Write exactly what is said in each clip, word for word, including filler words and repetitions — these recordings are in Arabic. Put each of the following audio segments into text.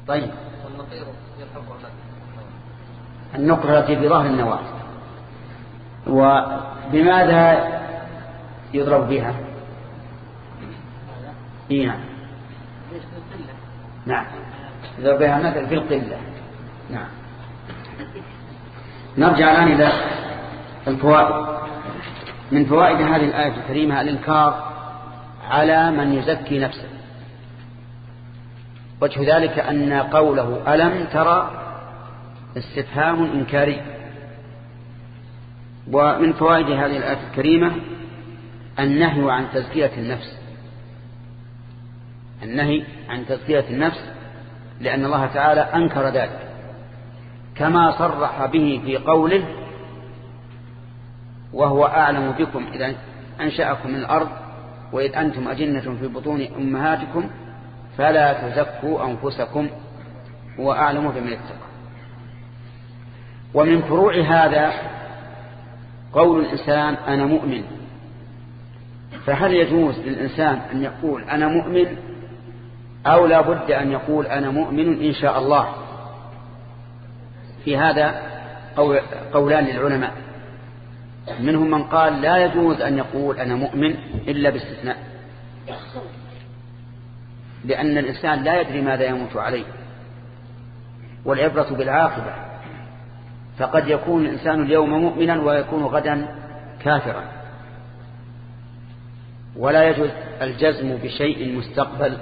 طيب. والنقير يلحق النقرة التي في ظهر النواة، وبماذا يضرب بها؟ إيه نعم. نعم يضرب بها مثل في القلة. نعم. نرجع الآن إلى الفوائد. من فوائد هذه الآية الكريمة الإنكار على من يزكي نفسه. وجه ذلك أن قوله ألم ترى استفهام إنكاري. ومن فوائد هذه الآية الكريمة النهي عن تزكية النفس، النهي عن تزكية النفس، لأن الله تعالى أنكر ذلك كما صرح به في قوله وهو أعلم بكم إذا أنشأكم من الأرض وإذ أنتم أجنة في بطون أمهاتكم فلا تزكوا أنفسكم هو أعلم بمن اتقى. ومن فروع هذا قول الإنسان أنا مؤمن. فهل يجوز للإنسان أن يقول أنا مؤمن أو لا بد أن يقول أنا مؤمن إن شاء الله؟ في هذا قولان للعلماء، منهم من قال لا يجوز أن يقول أنا مؤمن إلا باستثناء، لأن الإنسان لا يدري ماذا يموت عليه، والعبرة بالعاقبة، فقد يكون الإنسان اليوم مؤمنا ويكون غدا كافرا، ولا يجوز الجزم بشيء مستقبل.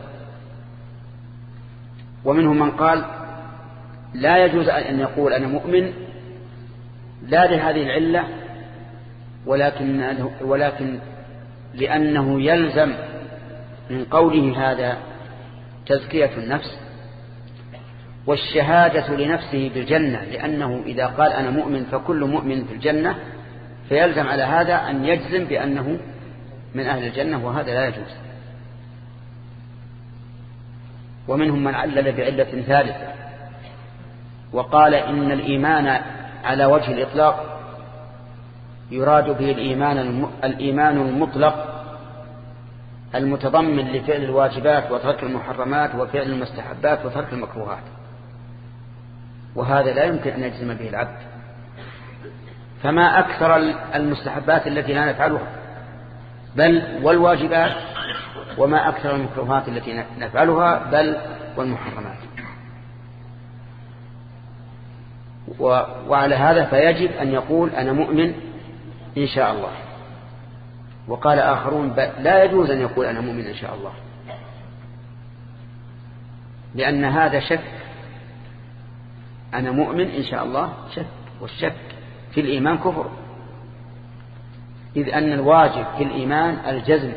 ومنهم من قال لا يجوز أن يقول أنا مؤمن لا لهذه العلة، ولكن, ولكن لأنه يلزم من قوله هذا تزكية النفس والشهادة لنفسه بالجنة، لأنه إذا قال أنا مؤمن فكل مؤمن في الجنة، فيلزم على هذا أن يجزم بأنه من أهل الجنة، وهذا لا يجوز. ومنهم من علل بعلة ثالثة وقال إن الإيمان على وجه الإطلاق يراد به الإيمان الإيمان المطلق المتضمن لفعل الواجبات وترك المحرمات وفعل المستحبات وترك المكروهات، وهذا لا يمكن أن يجزم به العبد. فما أكثر المستحبات التي لا نفعلها، بل والواجبات، وما أكثر المكروهات التي نفعلها، بل والمحرمات. وعلى هذا فيجب أن يقول أنا مؤمن إن شاء الله. وقال آخرون لا يجوز أن يقول أنا مؤمن إن شاء الله، لأن هذا شك. أنا مؤمن إن شاء الله شك، والشك في الإيمان كفر، إذ أن الواجب في الإيمان الجزم،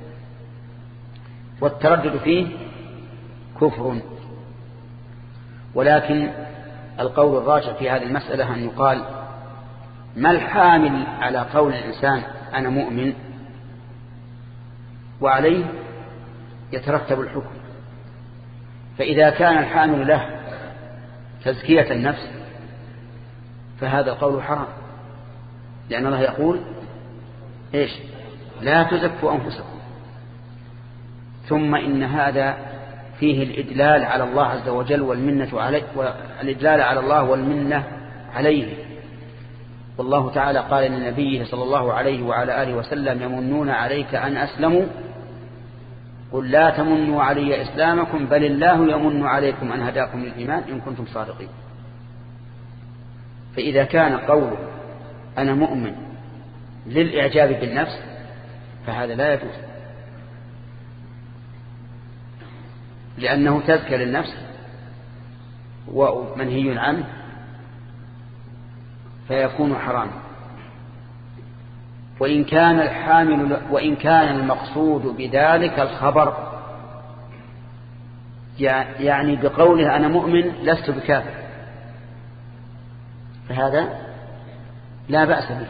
والتردد فيه كفر. ولكن القول الراجح في هذه المسألة أن يقال ما الحامل على قول الإنسان أنا مؤمن، وعليه يترتب الحكم. فإذا كان الحامل له تزكية النفس فهذا القول حرام، لأن الله يقول إيش؟ لا تزكوا أنفسكم. ثم إن هذا فيه الإدلال على الله عز وجل والمنة عليه، والإدلال على الله والمنة عليه. والله تعالى قال لنبيه صلى الله عليه وعلى آله وسلم يمنون عليك أن أسلموا قل لا تمنوا علي إسلامكم بل الله يمن عليكم أن هداكم للإيمان إن كنتم صادقين. فإذا كان قوله أنا مؤمن للإعجاب بالنفس فهذا لا يجوز، لأنه تزكى للنفس ومنهي عنه فيكون حراما. وإن كان الحامل وإن كان المقصود بذلك الخبر، يعني بقوله أنا مؤمن لست بكافر، فهذا لا بأس به.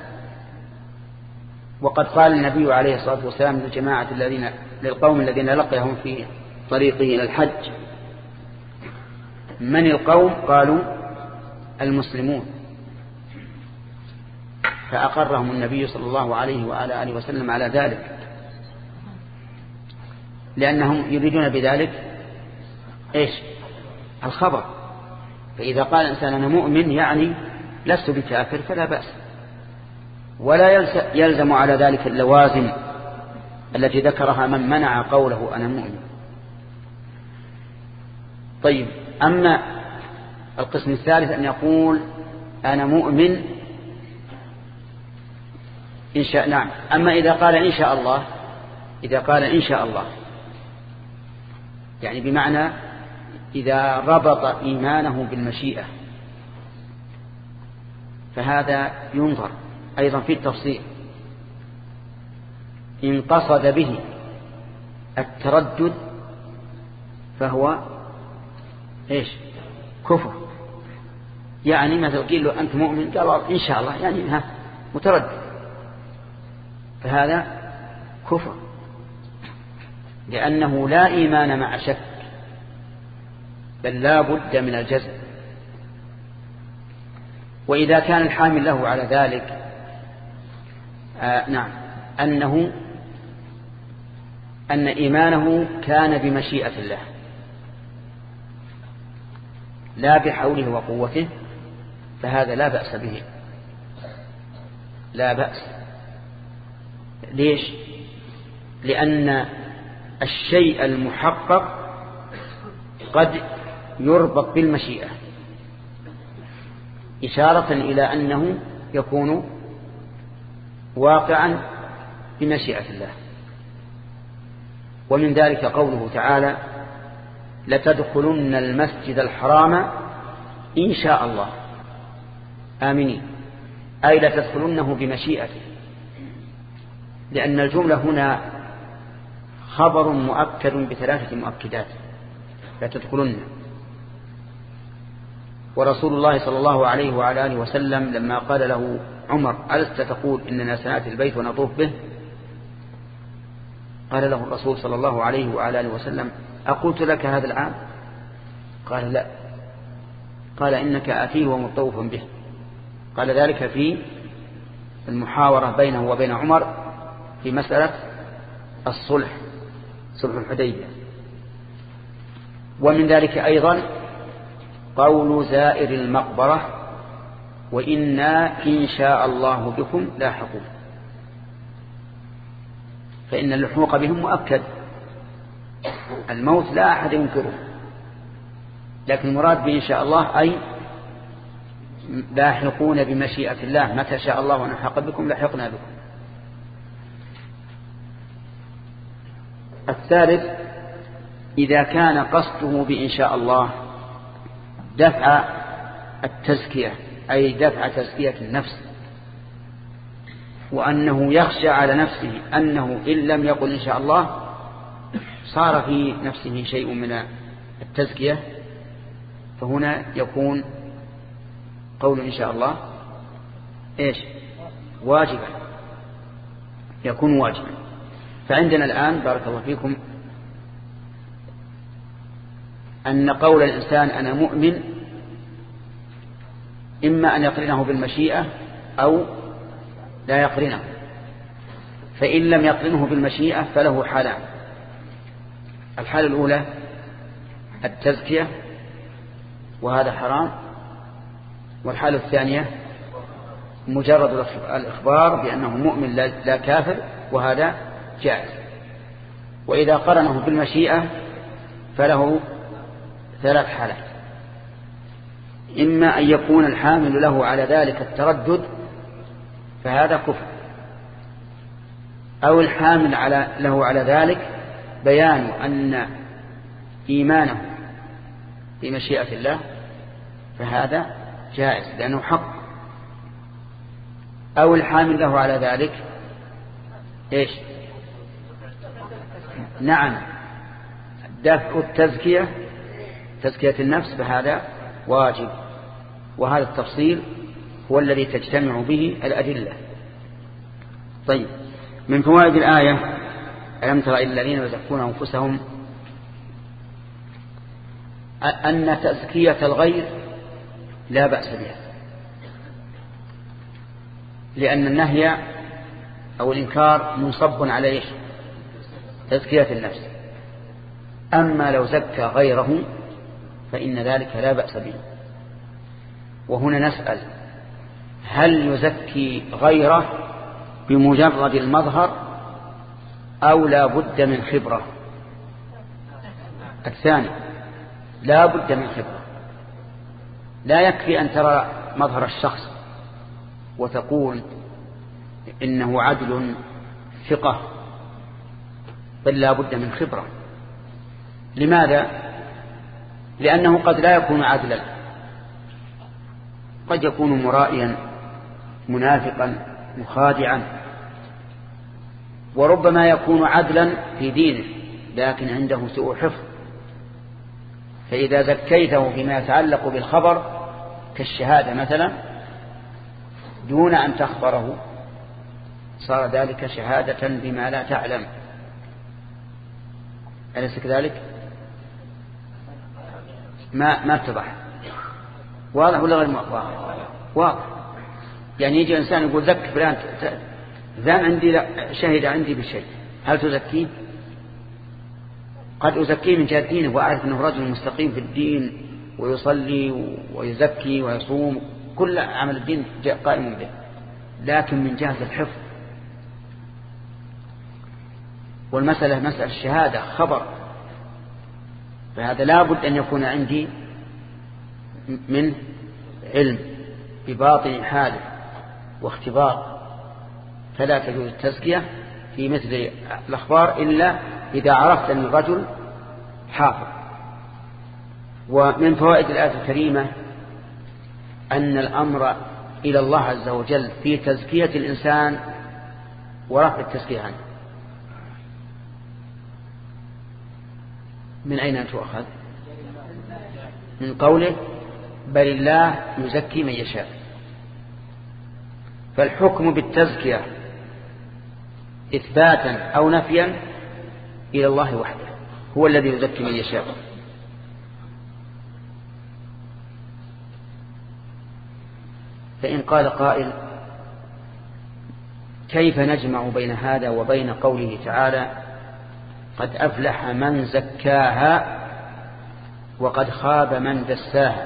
وقد قال النبي عليه الصلاة والسلام للجماعة الذين للقوم الذين لقيهم في طريقه إلى الحج من القوم؟ قالوا المسلمون، فأقرهم النبي صلى الله عليه وعلى آله وسلم على ذلك، لأنهم يريدون بذلك إيش؟ الخبر. فإذا قال الإنسان أنا مؤمن يعني لست بكافر فلا بأس، ولا يلزم على ذلك اللوازم التي ذكرها من منع قوله أنا مؤمن. طيب، أما القسم الثالث أن يقول أنا مؤمن إن شاء نعم أما إذا قال إن شاء الله إذا قال إن شاء الله يعني بمعنى إذا ربط إيمانه بالمشيئة، فهذا ينظر أيضا في التفصيل. إن قصد به التردد فهو إيش؟ كفر. يعني مثلا قيل له أنت مؤمن قال إن شاء الله يعني ها متردد، فهذا كفر، لأنه لا إيمان مع شك، بل لا بد من الجزم. وإذا كان الحامل له على ذلك آه نعم أنه أن إيمانه كان بمشيئة الله لا بحوله وقوته، فهذا لا بأس به، لا بأس. ليش؟ لأن الشيء المحقق قد يربط بالمشيئة، إشارة إلى أنه يكون واقعا بمشيئة الله. ومن ذلك قوله تعالى لتدخلن المسجد الحرام إن شاء الله آمنين، أي لتدخلنه بمشيئته، لأن الجملة هنا خبر مؤكد بثلاثة مؤكدات لتدخلن. ورسول الله صلى الله عليه وعلى آله وسلم لما قال له عمر ألست تقول إننا سنأتي البيت ونطوف به؟ قال له الرسول صلى الله عليه وعلى آله وسلم أقلت لك هذا العام؟ قال لا. قال إنك آتيه ومطوفا به. قال ذلك في المحاورة بينه وبين عمر في مسألة الصلح، صلح الحديبية. ومن ذلك أيضا قول زائر المقبرة وإنا إن شاء الله بكم لاحقون، فإن اللحوق بهم مؤكد، الموت لا أحد ينكره، لكن المراد بإن شاء الله أي لاحقون بمشيئة الله، متى شاء الله ونلحق بكم لحقنا بكم. الثالث إذا كان قصده بإن شاء الله دفع التزكية، أي دفع تزكية النفس، وأنه يخشى على نفسه أنه إن لم يقل إن شاء الله صار في نفسه شيء من التزكية، فهنا يكون قول إن شاء الله إيش؟ واجبا، يكون واجبا. فعندنا الآن بارك الله فيكم أن قول الإنسان أنا مؤمن إما أن يقرنه بالمشيئة أو لا يقرنه، فإن لم يقرنه بالمشيئة فله حالان: الحالة الأولى التزكية وهذا حرام، والحالة الثانية مجرد الإخبار بأنه مؤمن لا كافر، وهذا جائز. وإذا قرنه بالمشيئة فله ثلاث حالات: إما أن يكون الحامل له على ذلك التردد فهذا كفر، أو الحامل على له على ذلك بيان أن إيمانه بمشيئة الله فهذا جائز لأنه حق، أو الحامل له على ذلك إيش؟ نعم دفع التزكية، تزكية النفس، فهذا واجب. وهذا التفصيل هو الذي تجتمع به الأدلة. طيب، من فوائد الآية ألم تر إلى الذين يزكون أنفسهم أن تزكية الغير لا بأس بها، لأن النهي أو الإنكار منصب على إيش؟ تزكية النفس. أما لو زكى غيره فإن ذلك لا بأس به. وهنا نسأل: هل يزكي غيره بمجرد المظهر أو لا بد من خبرة؟ الثاني، لا بد من خبرة. لا يكفي أن ترى مظهر الشخص وتقول إنه عدل ثقة، بل لا بد من خبرة. لماذا؟ لأنه قد لا يكون عدلا، قد يكون مرائيا منافقا مخادعا، وربما يكون عدلا في دينه لكن عنده سوء حفظ. فإذا زكيته فيما يتعلق بالخبر كالشهادة مثلا دون أن تخبره صار ذلك شهادة بما لا تعلم. أليس كذلك؟ ما ما اتضح. واضح ولا غير واضح؟ واضح. يعني يجي إنسان يقول زك فلان ذان عندي شهد عندي بشيء، هل تزكيه؟ قد أزكيه من جهة دينه وأعرف أنه رجل مستقيم في الدين ويصلي ويزكي ويصوم، كل عمل الدين قائم به، لكن من جهة الحفظ. والمسألة مسألة الشهادة خبر، فهذا لا بد أن يكون عندي من علم بباطن حاله واختبار، فلا تجوز التزكية في مثل الأخبار إلا إذا عرفت أن الرجل حافظ. ومن فوائد الآية الكريمة أن الأمر إلى الله عز وجل في تزكية الإنسان ورفع التزكية عنه. من أين تؤخذ؟ من قوله بل الله يزكي من يشاء. فالحكم بالتزكية إثباتا أو نفيا إلى الله وحده، هو الذي يزكي من يشاء. فإن قال قائل كيف نجمع بين هذا وبين قوله تعالى قد أفلح من زكاها وقد خاب من دساها؟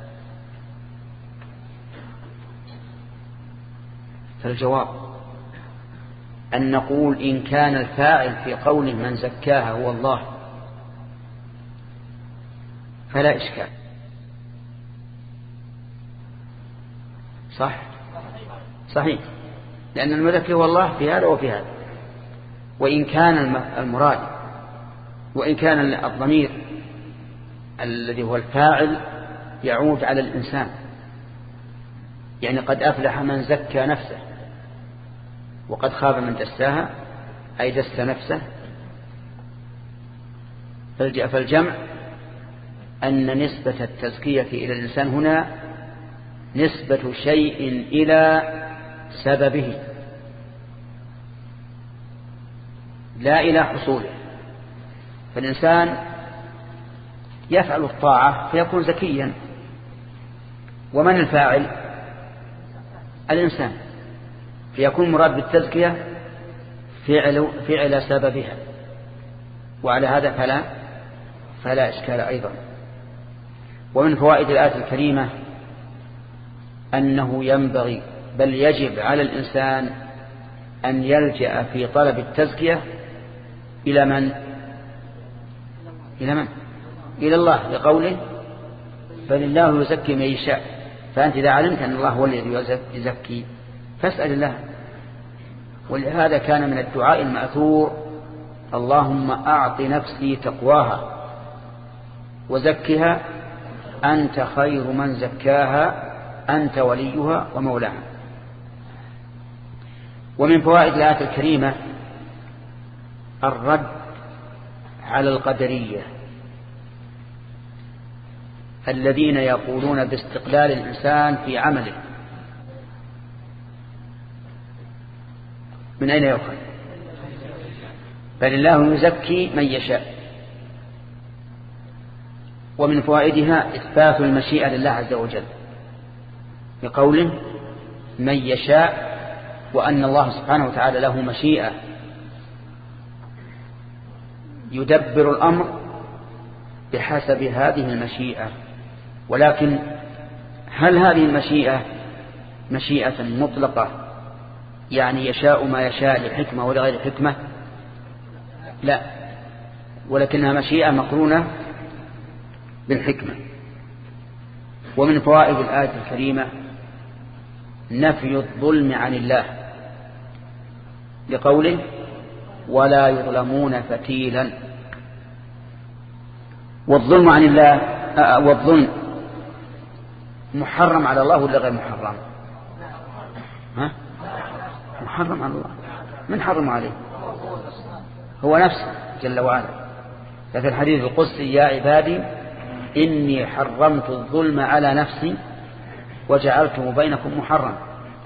فالجواب أن نقول إن كان الفاعل في قوله من زكاها هو الله فلا إشكال، صح صحيح، لأن المزكي هو الله في هذا وفي هذا. وإن كان المراد وإن كان الضمير الذي هو الفاعل يعود على الإنسان، يعني قد أفلح من زكى نفسه وقد خاب من دساها أي دس نفسه. فالجمع أن نسبة التزكية إلى الإنسان هنا نسبة شيء إلى سببه لا إلى حصوله. فالإنسان يفعل الطاعة فيكون زكيا، ومن الفاعل؟ الإنسان، فيكون مراد بالتزكية فعل, فعل سببها، وعلى هذا فلا فلا إشكال أيضا. ومن فوائد الآية الكريمة أنه ينبغي بل يجب على الإنسان أن يلجأ في طلب التزكية إلى من؟ إلى من؟ إلى الله، لقوله بل الله يزكي من يشاء. فأنت إذا علمت أن الله هو الذي يزكي فاسأل الله. ولهذا كان من الدعاء المأثور اللهم أعط نفسي تقواها وزكها أنت خير من زكاها أنت وليها ومولاها. ومن فوائد الآية الكريمة الرد على القدرية الذين يقولون باستقلال الإنسان في عمله. من أين يؤخذ؟ بل الله يزكي من يشاء. ومن فوائدها إثبات المشيئة لله عز وجل بقوله من يشاء، وأن الله سبحانه وتعالى له مشيئة يدبر الأمر بحسب هذه المشيئة. ولكن هل هذه المشيئة مشيئة مطلقة يعني يشاء ما يشاء لحكمة ولغير حكمة؟ لا، ولكنها مشيئة مقرونة بالحكمة. ومن فوائد الآية الكريمة نفي الظلم عن الله لقوله ولا يظلمون فتيلا. والظلم عن الله والظلم محرم على الله ولا غير محرم؟ ها؟ محرم على الله. من حرم عليه؟ هو نفسه جل وعلا. ففي الحديث القدسي يا عبادي إني حرمت الظلم على نفسي وجعلته بينكم محرم.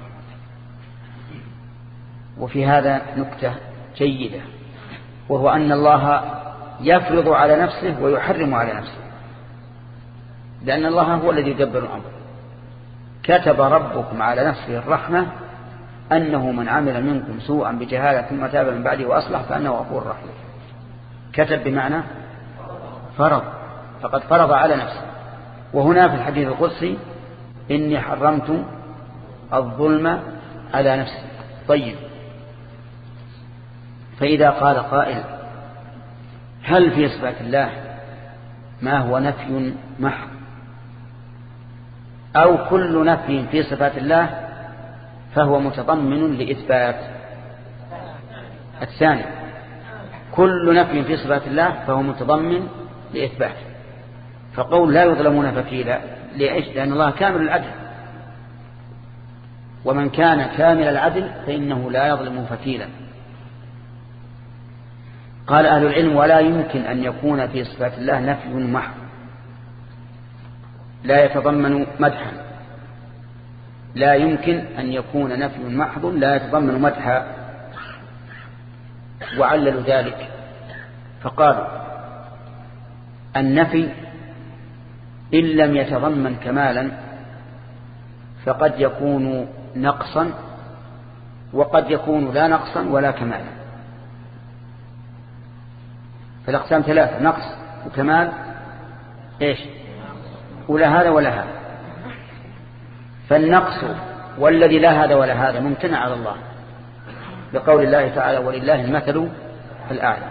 وفي هذا نكتة جيدة، وهو أن الله يفرض على نفسه ويحرم على نفسه، لأن الله هو الذي يدبر الأمر. كتب ربكم على نفسه الرحمة أنه من عمل منكم سوءا بجهالة ثم تاب من بعده وأصلح فأنه غفور رحيم. كتب بمعنى فرض، فقد فرض على نفسه. وهنا في الحديث القدسي إني حرمت الظلم على نفسي. طيب، فإذا قال قائل هل في صفات الله ما هو نفي محض أو كل نفي في صفات الله فهو متضمن لإثبات؟ الثاني، كل نفي في صفات الله فهو متضمن لإثبات. فقول لا يظلمون فتيلا لإيش؟ لأن الله كامل العدل، ومن كان كامل العدل فإنه لا يظلم فتيلا. قال أهل العلم ولا يمكن أن يكون في صفات الله نفي محض لا يتضمن مدحا. لا يمكن أن يكون نفي محض لا يتضمن مدحا. وعللوا ذلك فقالوا النفي إن لم يتضمن كمالا فقد يكون نقصا وقد يكون لا نقصا ولا كمالا. فالأقسام ثلاثة: نقص وكمال إيش؟ ولا هذا ولا هذا. فالنقص والذي لا هذا ولا هذا ممتنع على الله بقول الله تعالى ولله المثل الأعلى.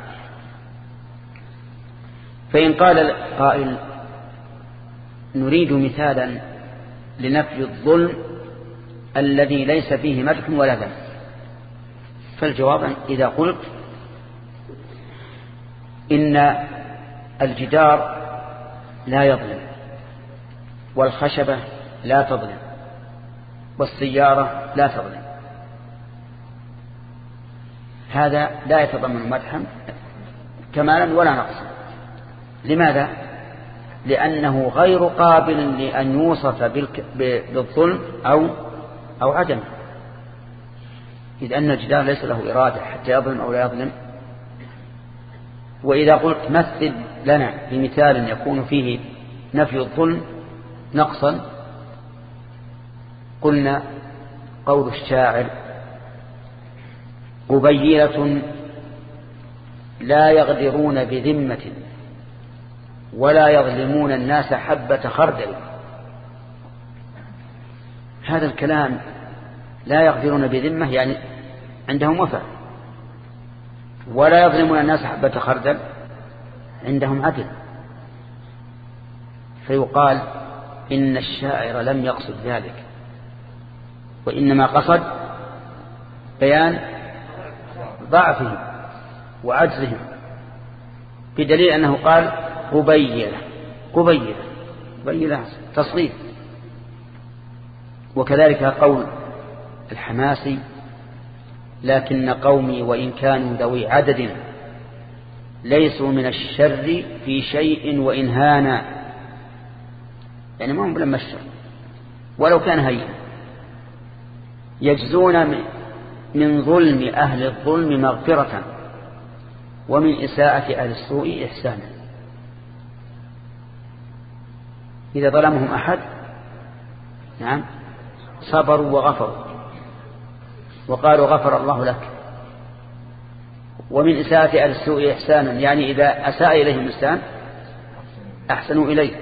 فإن قال قائل نريد مثالا لنفي الظلم الذي ليس فيه مدح ولا ذم، فالجواب إذا قلت إن الجدار لا يظلم والخشبة لا تظلم والسيارة لا تظلم، هذا لا يتضمن مدحا كمالا ولا نقصا. لماذا؟ لأنه غير قابل لأن يوصف بالظلم أو أو عدم، إذ أن الجدار ليس له إرادة حتى يظلم أو لا يظلم. وإذا قلت مثل لنا بمثال يكون فيه نفي الظلم نقصا، قلنا قول الشاعر قبيلة لا يغدرون بذمة ولا يظلمون الناس حبة خردل. هذا الكلام لا يغدرون بذمة يعني عندهم وفاء، ولا يظلمون الناس حبة خردل عندهم عدل. فيقال إن الشاعر لم يقصد ذلك، وإنما قصد بيان ضعفهم وعجزهم، بدليل أنه قال قبيلة قبيلة قبيلة تصغير. وكذلك قول الحماسي لكن قومي وإن كانوا ذوي عدد ليسوا من الشر في شيء وإن هانا، يعني ما هم لما الشر ولو كان هين، يجزون من ظلم أهل الظلم مغفرة ومن إساءة أهل السوء إحسانا. إذا ظلمهم أحد نعم صبروا وغفروا وقالوا غفر الله لك. ومن إساءة أهل السوء إحسانا يعني إذا أساء إليهم إنسان أحسنوا إليه.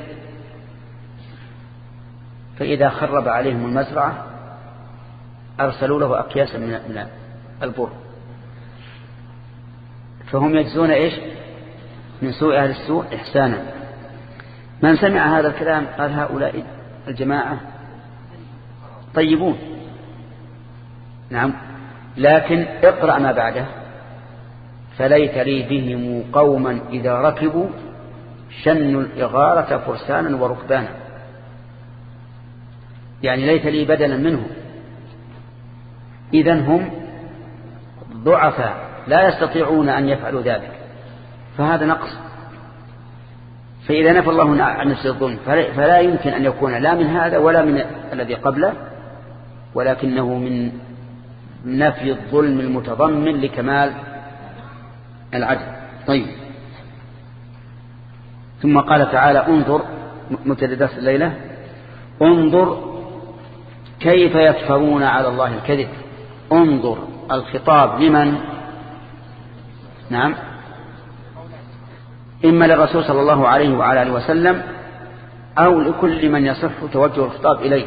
فإذا خرب عليهم المزرعة أرسلوا له أكياسا من البر، فهم يجزون إيش من سوء أهل السوء إحسانا. من سمع هذا الكلام قال هؤلاء الجماعة طيبون. نعم، لكن اقرأ ما بعده: فليت لي بهم قوما إذا ركبوا شنوا الإغارة فرسانا وركبانا. يعني ليت لي بدلا منهم، إذن هم ضعفاء لا يستطيعون أن يفعلوا ذلك، فهذا نقص. فإذا نفى الله عن نفسه الظلم فلا يمكن أن يكون لا من هذا ولا من الذي قبله، ولكنه من نفي الظلم المتضمن لكمال العدل. طيب، ثم قال تعالى: انظر، مبتدأ درس الليلة: انظر كيف يفترون على الله الكذب. انظر الخطاب لمن؟ نعم، إما للرسول صلى الله عليه وعلى آله وسلم أو لكل من يصح توجه الخطاب إليه.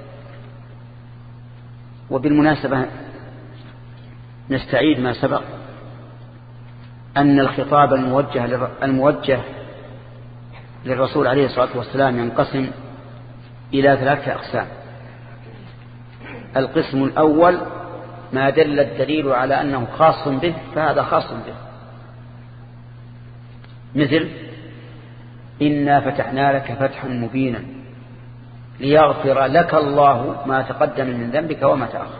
وبالمناسبة نستعيد ما سبق أن الخطاب الموجه الموجه للرسول عليه الصلاة والسلام ينقسم إلى ثلاثة أقسام. القسم الأول ما دل الدليل على أنه خاص به، فهذا خاص به، مثل: إنا فتحنا لك فتحا مبينا ليغفر لك الله ما تقدم من ذنبك وما تأخر.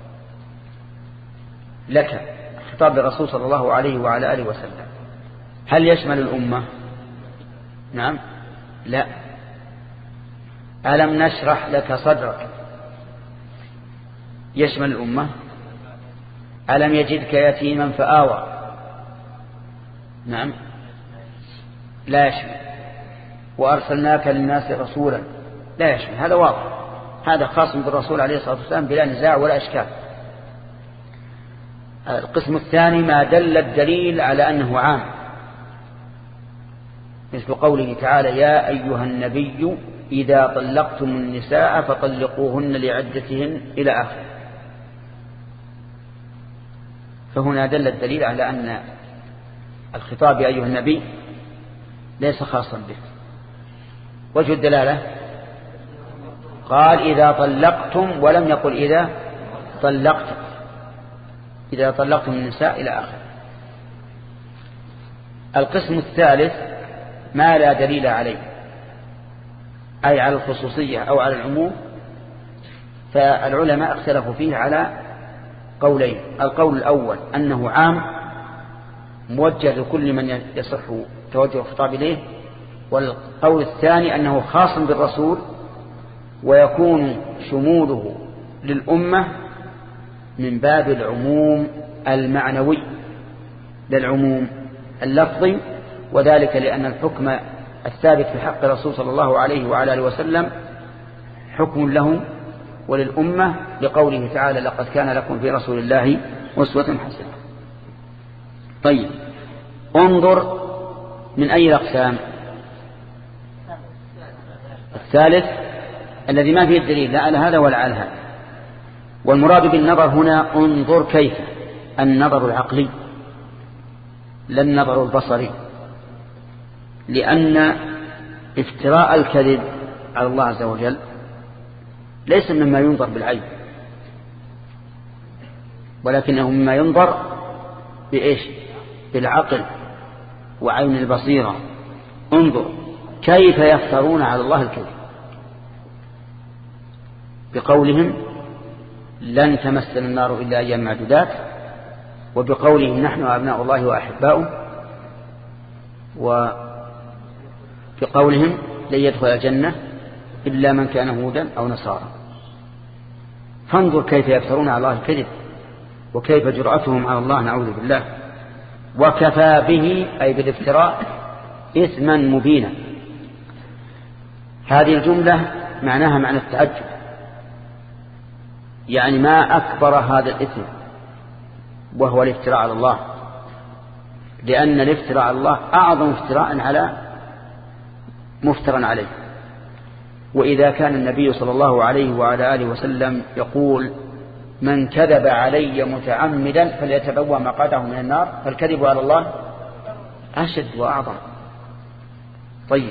لك خطاب الرسول صلى الله عليه وعلى آله وسلم. هل يشمل الأمة؟ نعم، لا. ألم نشرح لك صدرك يشمل الأمة؟ ألم يجدك يتيما فآوى؟ نعم، لا يشمل. وأرسلناك للناس رسولا؟ لا يشمل. هذا واضح، هذا خاص بالرسول عليه الصلاة والسلام بلا نزاع ولا إشكال. القسم الثاني ما دل الدليل على أنه عام، مثل قوله تعالى: يا أيها النبي إذا طلقتم النساء فطلقوهن لعدتهن إلى آخر. فهنا دل الدليل على أن الخطاب يا أيها النبي ليس خاصا به. وجه الدلالة قال: إذا طلقتم، ولم يقل إذا طلقتم. إذا طلقتم النساء إلى آخر. القسم الثالث ما لا دليل عليه، أي على الخصوصية أو على العموم، فالعلماء اختلفوا فيه على قولين. القول الأول أنه عام موجه لكل من يصح توجه الخطاب إليه، والقول الثاني أنه خاص بالرسول ويكون شموله للأمة من باب العموم المعنوي للعموم اللفظي، وذلك لأن الحكم الثابت في حق الرسول صلى الله عليه وعلى آله وسلم حكم له وللأمة، لقوله تعالى: لقد كان لكم في رسول الله أسوة حسنة. طيب، انظر من أي الأقسام؟ الثالث الذي ما فيه الدليل لا على هذا ولا على هذا. والمراد بالنظر هنا انظر كيف، النظر العقلي لا النظر البصري، لأن افتراء الكذب على الله عز وجل ليس مما ينظر بالعين، ولكنه مما ينظر بإيش؟ بالعقل وعين البصيرة. انظر كيف يفترون على الله الكذب بقولهم لن تمسنا النار إلا أيام معدودات، وبقولهم نحن أبناء الله وأحباؤه، وبقولهم لن يدخل الجنة إلا من كان هودا أو نصارى. فانظر كيف يفترون على الله الكذب وكيف جرأتهم على الله، نعوذ بالله. وكفى به أي بالافتراء إثما مبينا. هذه الجملة معناها معنى التعجب، يعني ما أكبر هذا الإثم وهو الافتراء على الله، لأن الافتراء على الله أعظم افتراء على مفترا عليه. وإذا كان النبي صلى الله عليه وعلى آله وسلم يقول من كذب علي متعمدا فليتبوأ مقعده من النار، فالكذب على الله أشد وأعظم. طيب،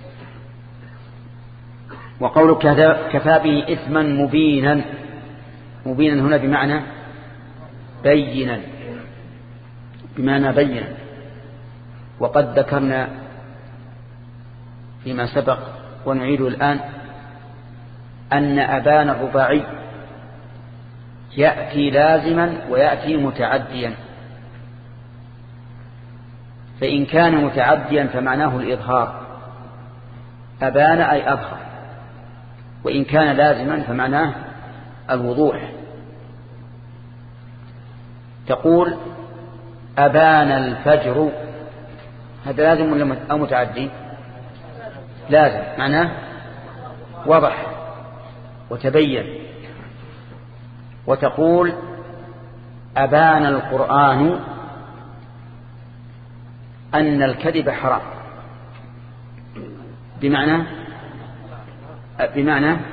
وقول كفى به إثما مبينا، مبينا هنا بمعنى بينا، بمعنى بينا. وقد ذكرنا فيما سبق ونعيده الآن أن أبان الرباعي يأتي لازما ويأتي متعديا، فإن كان متعديا فمعناه الإظهار، أبان أي أظهر، وإن كان لازما فمعناه الوضوح. تقول أبان الفجر، هذا لازم ولا أو متعدي؟ لازم، معناه وضح وتبين. وتقول أبان القرآن أن الكذب حرام، بمعنى بمعنى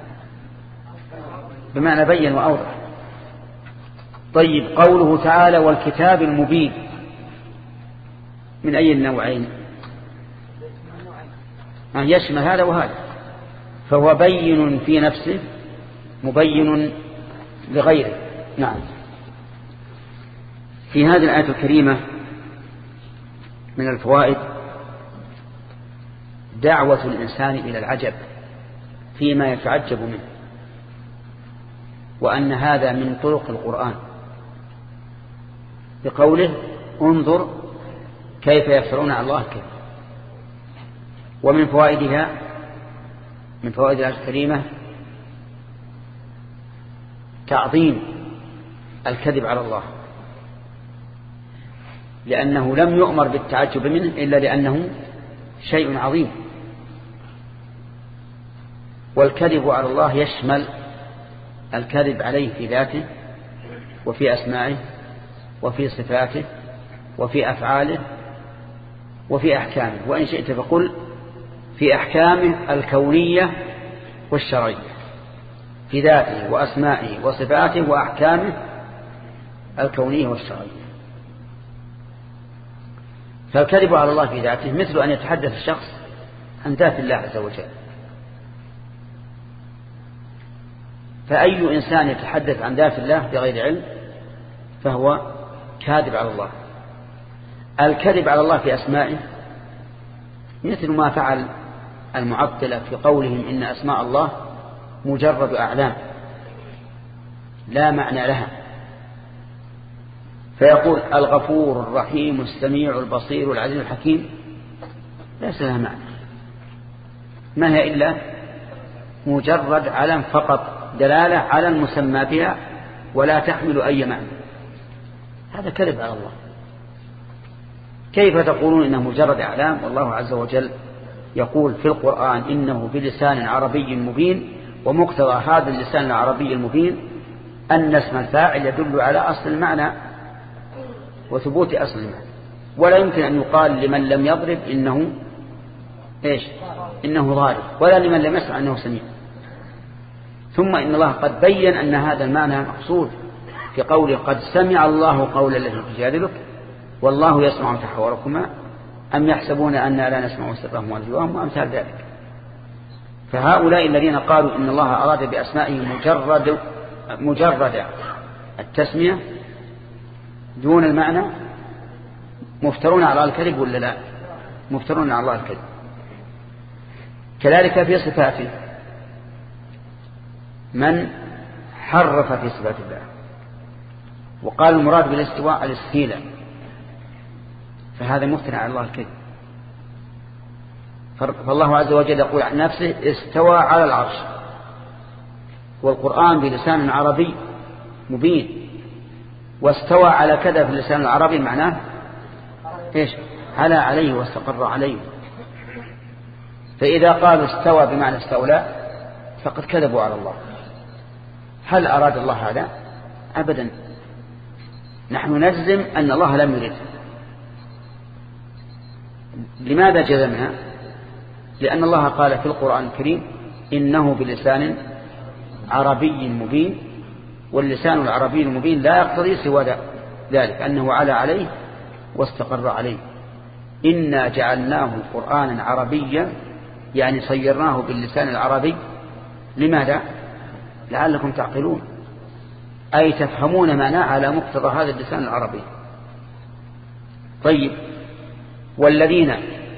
بمعنى بين وأوضح. طيب، قوله تعالى والكتاب المبين من أي النوعين؟ يشمل هذا وهذا، فهو بين في نفسه مبين لغيره. نعم. في هذه الآية الكريمة من الفوائد دعوة الإنسان إلى العجب فيما يتعجب منه، وأن هذا من طرق القرآن، بقوله انظر كيف يفترون على الله الكذب. ومن فوائدها من فوائد الآية الكريمة تعظيم الكذب على الله، لأنه لم يؤمر بالتعجب منه إلا لأنه شيء عظيم. والكذب على الله يشمل الكذب عليه في ذاته وفي أسمائه وفي صفاته وفي أفعاله وفي أحكامه، وإن شئت فقل في أحكامه الكونية والشرعية، في ذاته وأسمائه وصفاته وأحكامه الكونية والشرعية. فالكذب على الله في ذاته مثل أن يتحدث الشخص عن ذات الله عز وجل، فأي إنسان يتحدث عن ذات الله بغير علم فهو كاذب على الله. الكذب على الله في أسمائه مثل ما فعل المعطلة في قولهم إن أسماء الله مجرد أعلام لا معنى لها، فيقول الغفور الرحيم السميع البصير العزيز الحكيم ليس لها معنى، ما هي إلا مجرد علم فقط، دلالة على المسمى بها ولا تحمل أي معنى. هذا كذب على الله. كيف تقولون إنه مجرد أعلام والله عز وجل يقول في القرآن إنه بلسان عربي مبين، ومقتضى هذا اللسان العربي المبين أن اسم الفاعل يدل على أصل المعنى وثبوت أصل المعنى، ولا يمكن أن يقال لمن لم يضرب إنه إيش إنه ضارب، ولا لمن لم يسمع أنه سميع. ثم إن الله قد بين أن هذا المعنى مقصود في قوله قد سمع الله قول الذي تجادلك والله يسمع تحاوركما أم يحسبون أننا لا نسمع سرهم ونجواهم وأمثال ذلك. فهؤلاء الذين قالوا إن الله أراد بأسمائه مجرد مجرد التسمية دون المعنى مفترون على الكذب ولا لا؟ مفترون على الله الكذب. كذلك في صفاته من حرف في صفات الله وقال المراد بالاستواء الاستيلاء، فهذا مفترى على الله الكذب. فالله عز وجل يقول عن نفسه استوى على العرش، والقرآن بلسان عربي مبين، واستوى على كذا في اللسان العربي معناه إيش؟ على عليه واستقر عليه. فإذا قالوا استوى بمعنى استولى فقد كذبوا على الله. هل أراد الله هذا؟ أبدا. نحن نجزم أن الله لم يرد. لماذا جزمنا؟ لأن الله قال في القرآن الكريم إنه بلسان عربي مبين، واللسان العربي المبين لا يقتضي سوى ذلك أنه على عليه واستقر عليه. إنا جعلناه قرآنا عربيا يعني صيرناه باللسان العربي. لماذا؟ لعلكم تعقلون، أي تفهمون معناه على مقتضى هذا اللسان العربي. طيب، والذين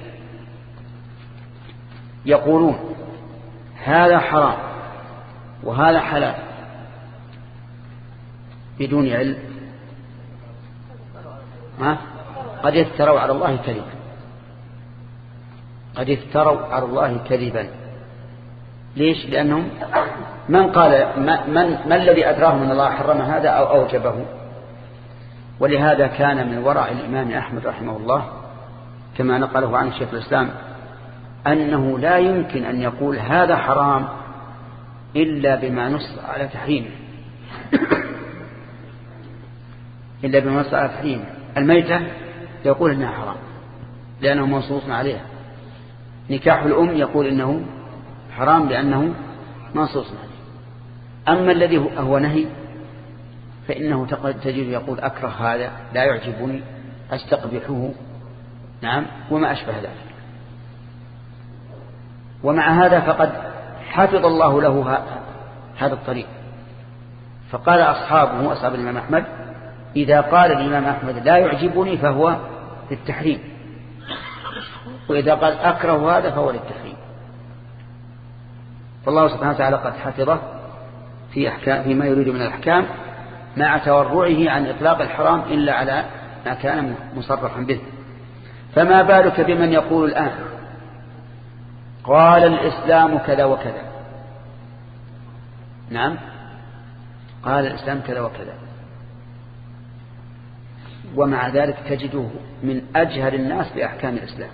يقولون هذا حرام وهذا حلال بدون علم ها؟ قد افتروا على الله كذبا، قد افتروا على الله كذبا. ليش؟ لأنهم من قال من, من الذي أدراهم أن الله حرم هذا أو أوجبه؟ ولهذا كان من ورع الإمام أحمد رحمه الله كما نقله عن الشيخ الإسلام أنه لا يمكن أن يقول هذا حرام إلا بما نص على تحريمه إلا بما نص على تحريمه. الميتة يقول إنها حرام لأنه منصوص عليها، نكاح الأم يقول إنه حرام لأنه منصوص عليه. أما الذي هو نهي فإنه تجد يقول أكره هذا، لا يعجبني، أستقبحه، نعم، وما أشبه ذلك. ومع هذا فقد حفظ الله له هذا الطريق، فقال أصحابه أصحاب الإمام أحمد إذا قال الإمام أحمد لا يعجبني فهو للتحريم، وإذا قال أكره هذا فهو للتحريم. فالله سبحانه وتعالى قد حفظه في أحكام فيما يريد من الأحكام مع تورعه عن إطلاق الحرام إلا على ما كان مصرحا به. فما بالك بمن يقول الآن قال الإسلام كذا وكذا؟ نعم، قال الإسلام كذا وكذا، ومع ذلك تجده من أجهل الناس بأحكام الإسلام،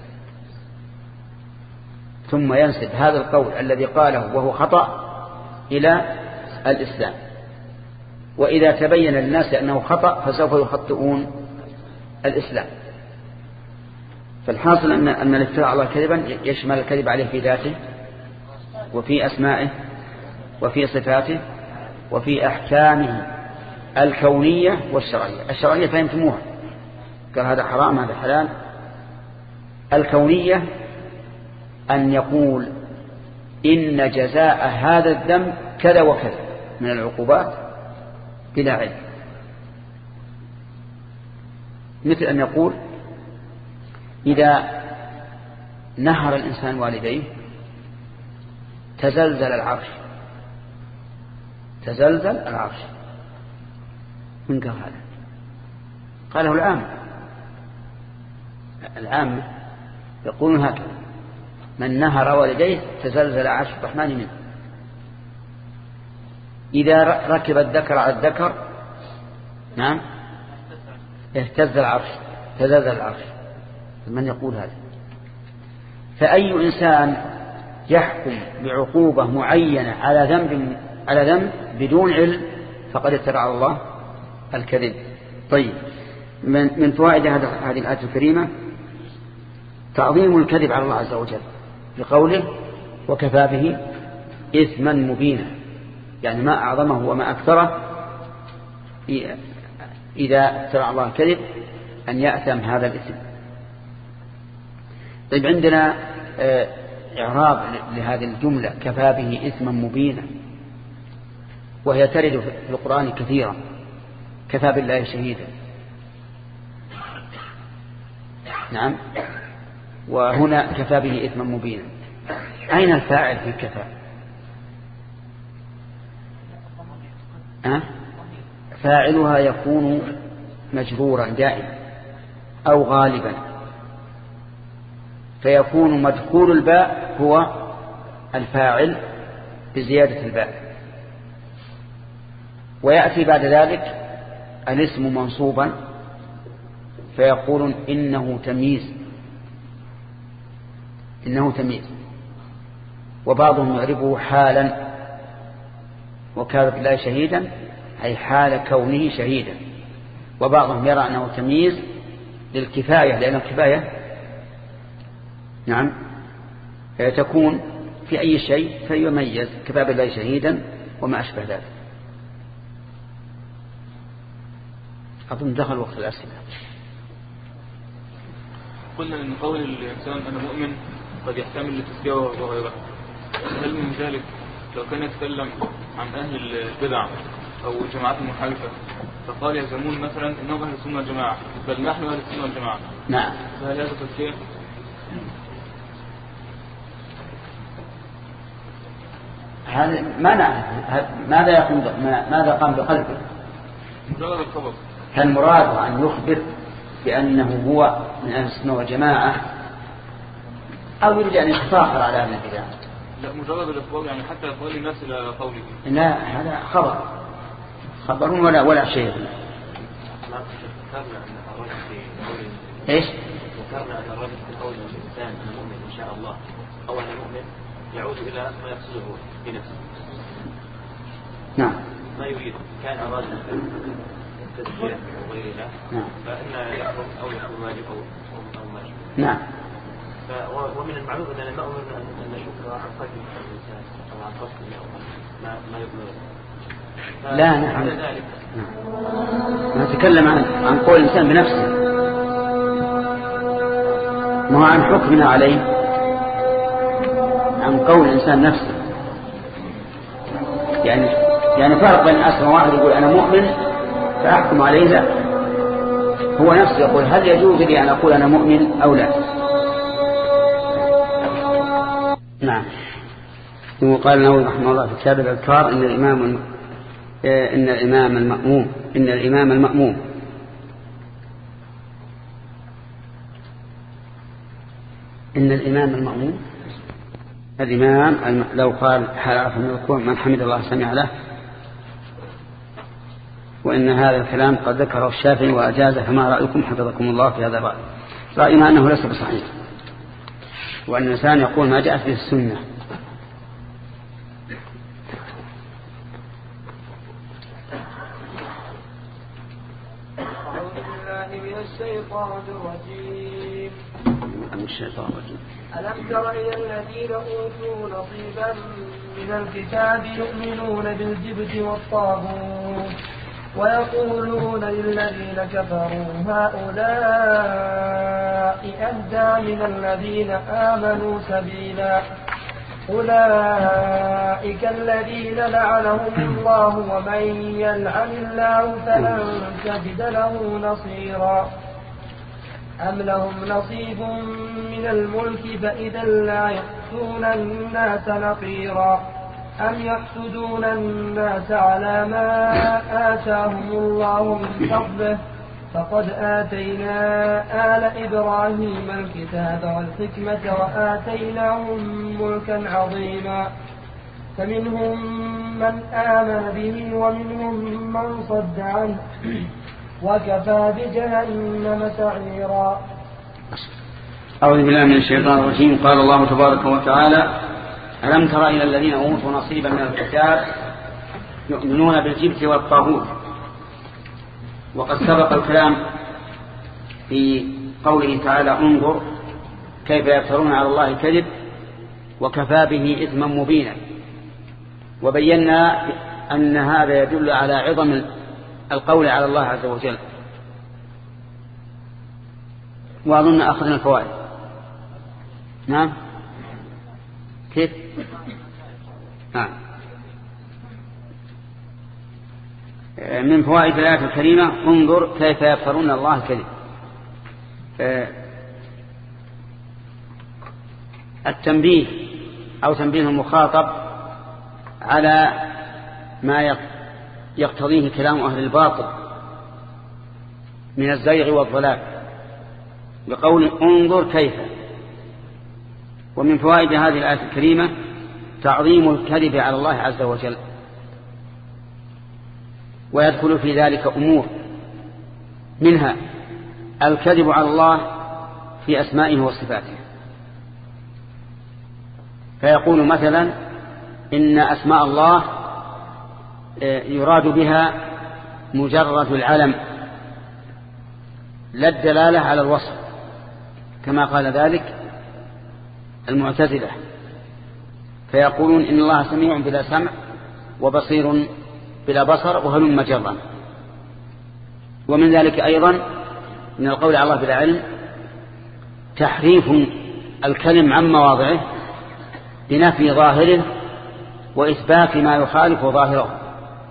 ثم ينسب هذا القول الذي قاله وهو خطأ إلى الإسلام، وإذا تبين للناس أنه خطأ فسوف يخطئون الإسلام. فالحاصل أن أن الافتراء على الله كذبا يشمل الكذب عليه في ذاته وفي أسمائه وفي صفاته وفي أحكامه الكونية والشرعية. الشرعية فهمتموها، قال هذا حرام هذا حلال. الكونية أن يقول إن جزاء هذا الذنب كذا وكذا من العقوبات بلا علم، مثل أن يقول إذا نهر الإنسان والديه تزلزل العرش، تزلزل العرش. من قال هذا؟ قاله العام، العام يقولون هكذا: من نهر والديه تزلزل عرش الرحمن منه. إذا ركب الذكر على الذكر نعم اهتز العرش، تزلزل العرش. من يقول هذا؟ فأي إنسان يحكم بعقوبة معينة على ذنب على ذنب بدون علم فقد افترى على الله الكذب. طيب، من من فوائد هذه الآية الكريمة تعظيم الكذب على الله عز وجل بقوله وكفى به إثما مبينا، يعني ما أعظمه وما أكثره إذا افترى على الله الكذب أن يأثم هذا الإثم. طيب، عندنا إعراب لهذه الجملة كفى به إثما مبينا، وهي ترد في القرآن كثيرا: كفى بالله شهيدا، نعم، وهنا كفى به إثما مبينا. أين الفاعل في كفى؟ أه؟ فاعلها يكون مجرورا دائما أو غالبا، فيكون مدخول الباء هو الفاعل بزيادة الباء، ويأتي بعد ذلك الاسم منصوبا فيقول إنه تمييز، إنه تمييز. وبعضهم يعربه حالا، وكان بالله شهيدا أي حال كونه شهيدا. وبعضهم يرى أنه تمييز للكفاية، لأن الكفاية نعم تكون في أي شيء فيميز كفى بالله شهيدا وما أشبه ذلك. أظن دخل وقت الأسئلة. قلنا أن قول الإنسان أنا مؤمن قد يحتمل للتزكية وغيرها، هل من ذلك لو كان يتكلم عن أهل البدع أو الجماعات المحالفة فقال يزعمون مثلا إنهم أهل السنة والجماعة بل نحن أهل السنة والجماعة، نعم، فهل هذا تزكية؟ هذا ما نعرف ماذا يقوم ماذا قام بقلبه. مجرد الخبر. كان مراده أن يخبر بأنه هو من أهل السنة والجماعة أو يريد أن يتفاخر على أهل البدع؟ لا، مجرد الإخبار يعني حتى يقول الناس إلى قوله. لا، هذا خبر خبرون ولا ولا شيء. ايش؟ ذكرنا أن الرجل في قول الإنسان أنا مؤمن إن شاء الله أو أنا مؤمن يعود إلى ما يقصده بنفسه. نعم. ما يريد كان أراد التزكية أو غيرها. نعم. فإن يحرم أو يحرم واجب أو أو ماجب. نعم. ومن المعلوم أننا ما أمرنا أن نشك عن قلب الإنسان أو عن قصده أو ما ما يبلغ. لا نعم. نتكلم عن عن قول الإنسان بنفسه، ما عن حكمنا عليه، عن قول الإنسان نفسه. يعني يعني فرق بين أسمى واحد يقول أنا مؤمن فأحكم عليه، لا، هو نفسه يقول هل يجوز لي أن أقول أنا مؤمن أو لا. نعم. وقال النووي رحمه الله في كتاب الأذكار إن الإمام إن الإمام المأموم إن الإمام المأموم إن الإمام المأموم الإمام لو قال من حمد الله سمع له، وإن هذا الكلام قد ذكره الشافعي وأجازه، فما رأيكم حفظكم الله في هذا الرأي؟ رأينا أنه ليس بصحيح، وأن الإنسان يقول ما جاءت به السنة. الشيطان الرجيم. الشيطان الرجيم. ألم تر إلى الذين أوتوا نصيبا من الكتاب يؤمنون بالجبت والطاغوت ويقولون للذين كفروا هؤلاء أهدى من الذين آمنوا سبيلا أولئك الذين لعنهم الله ومن يلعن الله فلن تجد له نصيرا أم لهم نصيب من الملك فإذا لا يؤتون الناس نقيرا أم يحسدون الناس على ما آتاهم الله من فضله فقد آتينا آل إبراهيم الكتاب والحكمة وآتيناهم ملكا عظيما فمنهم من آمن به ومنهم من صد عنه وكفى بجهنم سعيرا. أعوذ بالله من الشيطان الرجيم. قال الله تبارك وتعالى ألم تر إلى الذين أوتوا نصيبا من الكتاب يؤمنون بالجبت والطاغوت. وقد سبق الكلام في قوله تعالى انظر كيف يفترون على الله الكذب وكفى به إثما مبينا، وبينا أن هذا يدل على عظم القول على الله عز وجل. وأظن أخذنا الفوائد. نعم كيف؟ نعم. من فوائد الآية الكريمة انظر كيف يفترون الله الكذب. التنبيه أو تنبيه المخاطب على ما يقتضيه كلام أهل الباطل من الزيغ والضلال بقول انظر كيف. ومن فوائد هذه الآية الكريمة تعظيم الكذب على الله عز وجل، ويدخل في ذلك أمور، منها الكذب على الله في أسمائه وصفاته، فيقول مثلا إن أسماء الله يراد بها مجرد العلم لا الدلالة على الوصف، كما قال ذلك المعتزلة. فيقولون إن الله سميع بلا سمع وبصير بلا بصر وهلم مجرا. ومن ذلك أيضا من القول على الله بلا علم تحريف الكلم عن مواضعه بنفي ظاهره وإثبات ما يخالف ظاهره،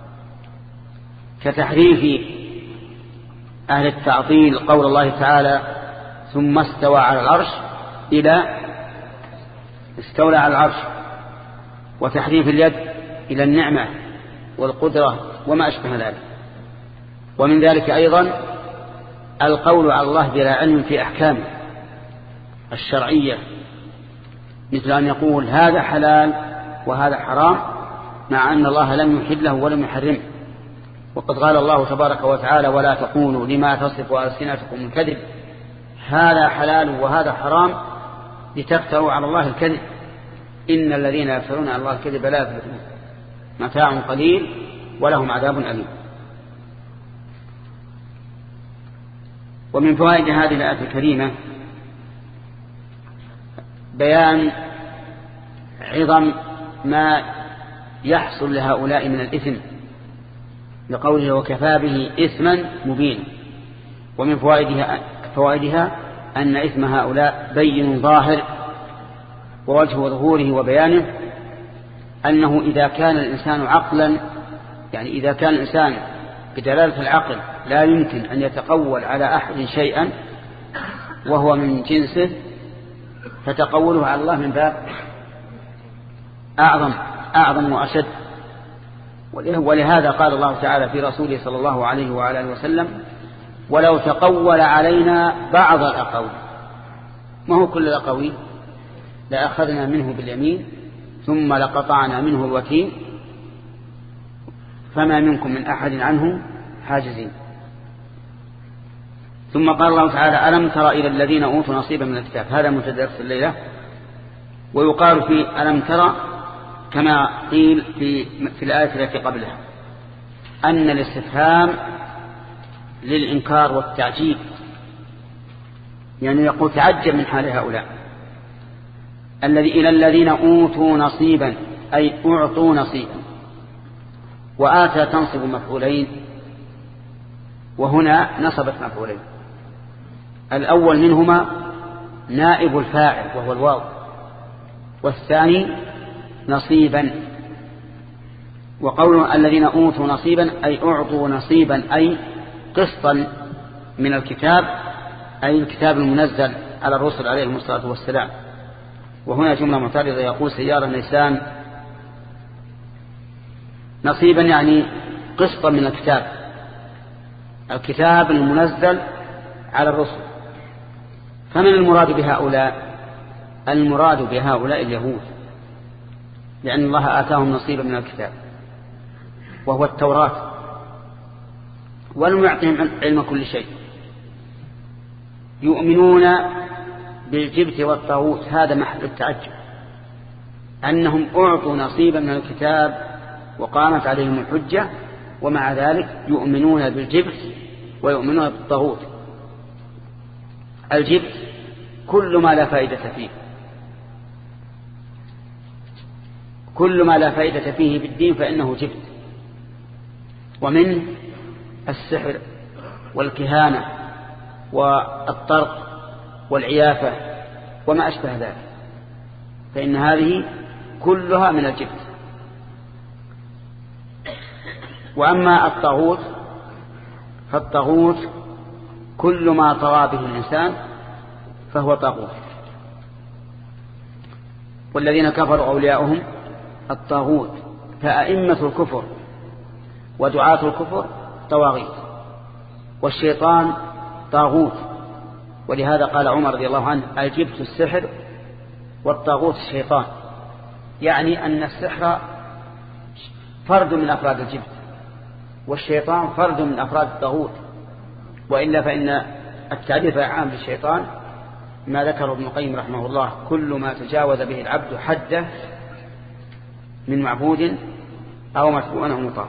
كتحريف أهل التعطيل قول الله تعالى ثم استوى على العرش إلى استولى على العرش، وتحريف اليد إلى النعمة والقدرة وما أشبه ذلك. ومن ذلك أيضا القول على الله بلا علم في أحكامه الشرعية، مثل أن يقول هذا حلال وهذا حرام مع أن الله لم يحله ولم يحرمه. وقد قال الله تبارك وتعالى ولا تقولوا لما تصف ألسنتكم الكذب هذا حلال وهذا حرام لتفتروا على الله الكذب إن الذين يفترون على الله الكذب لا يفلحون متاع قليل ولهم عذاب أليم. ومن فوائد هذه الآية الكريمة بيان عظم ما يحصل لهؤلاء من الإثم لقوله وكفى به إثما مبينا. ومن فوائدها, فوائدها أن إثم هؤلاء بين ظاهر، ووجه ظهوره وبيانه أنه إذا كان الإنسان عقلا، يعني إذا كان الإنسان بدلالة العقل لا يمكن أن يتقول على أحد شيئا وهو من جنسه، فتقوله على الله من باب أعظم أعظم وأشد. ولهذا قال الله تعالى في رسوله صلى الله عليه وعلى آله وسلم ولو تقول علينا بعض الأقاويل، ما هو كل الأقاويل، لأخذنا منه باليمين ثم لقطعنا منه الوتين فما منكم من أحد عنه حاجزين. ثم قال الله تعالى ألم تر إلى الذين أوتوا نصيبا من الكتاب، هذا متدرس الليلة. ويقال في ألم تر كما قيل في, في الآية التي قبلها أن الاستفهام للإنكار والتعجيب، يعني يقول تعجب من حال هؤلاء الذي إلى الذين أوتوا نصيبا أي أعطوا نصيبا، وآتى تنصب مفعولين، وهنا نصبت مفعولين. الأول منهما نائب الفاعل وهو الواو، والثاني نصيبا. وقول الذين أوتوا نصيبا أي أعطوا نصيبا أي قسطا من الكتاب، أي الكتاب المنزل على الرسل عليهم الصلاة والسلام. وهنا جملة معترضة يقول سيارة النسان نصيبا يعني قسطا من الكتاب، الكتاب المنزل على الرسل. فمن المراد بهؤلاء؟ المراد بهؤلاء اليهود، لأن الله آتاهم نصيبا من الكتاب وهو التوراة، ولم يعطهم علم كل شيء. يؤمنون بالجبت والطاغوت، هذا محل التعجب أنهم أعطوا نصيبا من الكتاب وقامت عليهم الحجة، ومع ذلك يؤمنون بالجبت ويؤمنون بالطاغوت. الجبت كل ما لا فائدة فيه، كل ما لا فائدة فيه بالدين فإنه جبت، ومن السحر والكهانة والطرق والعيافة وما أشبه ذلك، فإن هذه كلها من الجبت. وأما الطاغوت فالطاغوت كل ما طغى به الإنسان فهو طاغوت. والذين كفروا أولياؤهم الطاغوت، فأئمة الكفر ودعاة الكفر طواغيت، والشيطان طاغوت. ولهذا قال عمر رضي الله عنه الجبت السحر والطاغوت الشيطان، يعني أن السحر فرد من أفراد الجبت والشيطان فرد من أفراد الطاغوت. وإلا فإن التعريف عام للشيطان ما ذكر ابن القيم رحمه الله كل ما تجاوز به العبد حده من معبود أو متبوع أو مطاع.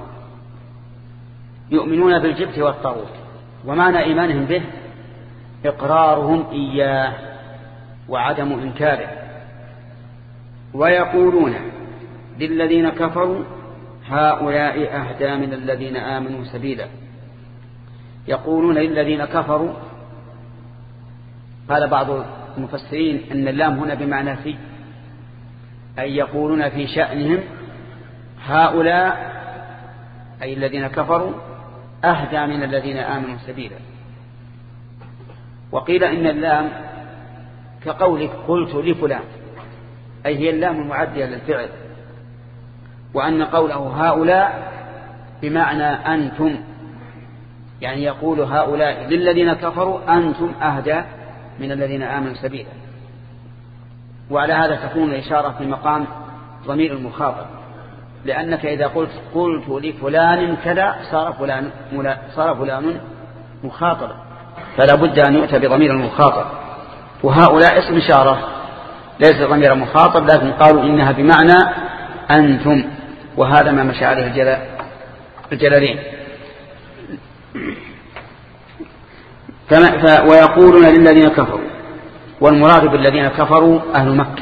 يؤمنون بالجبت والطاغوت، ومعنى إيمانهم به إقرارهم إياه وعدم إنكاره. ويقولون للذين كفروا هؤلاء أهدى من الذين آمنوا سبيلا. يقولون للذين كفروا، قال بعض المفسرين أن اللام هنا بمعنى في، أي يقولون في شأنهم هؤلاء أي الذين كفروا أهدى من الذين آمنوا سبيلا. وقيل إن اللام كقولك قلت لفلان، أي هي اللام المعدية للفعل، وأن قوله هؤلاء بمعنى أنتم، يعني يقول هؤلاء للذين كفروا أنتم أهدى من الذين آمنوا سبيلا. وعلى هذا تكون الإشارة في مقام ضمير المخاطب، لأنك إذا قلت قلت لفلان كذا صار فلان صار فلان مخاطبا، فلا بد أن يؤتى بضمير المخاطب. وهؤلاء اسم إشارة ليس ضمير مخاطب، لكن قالوا إنها بمعنى أنتم، وهذا ما مشى عليه الجلالين. ويقولون للذين كفروا، والمراد بالذين كفروا أهل مكة،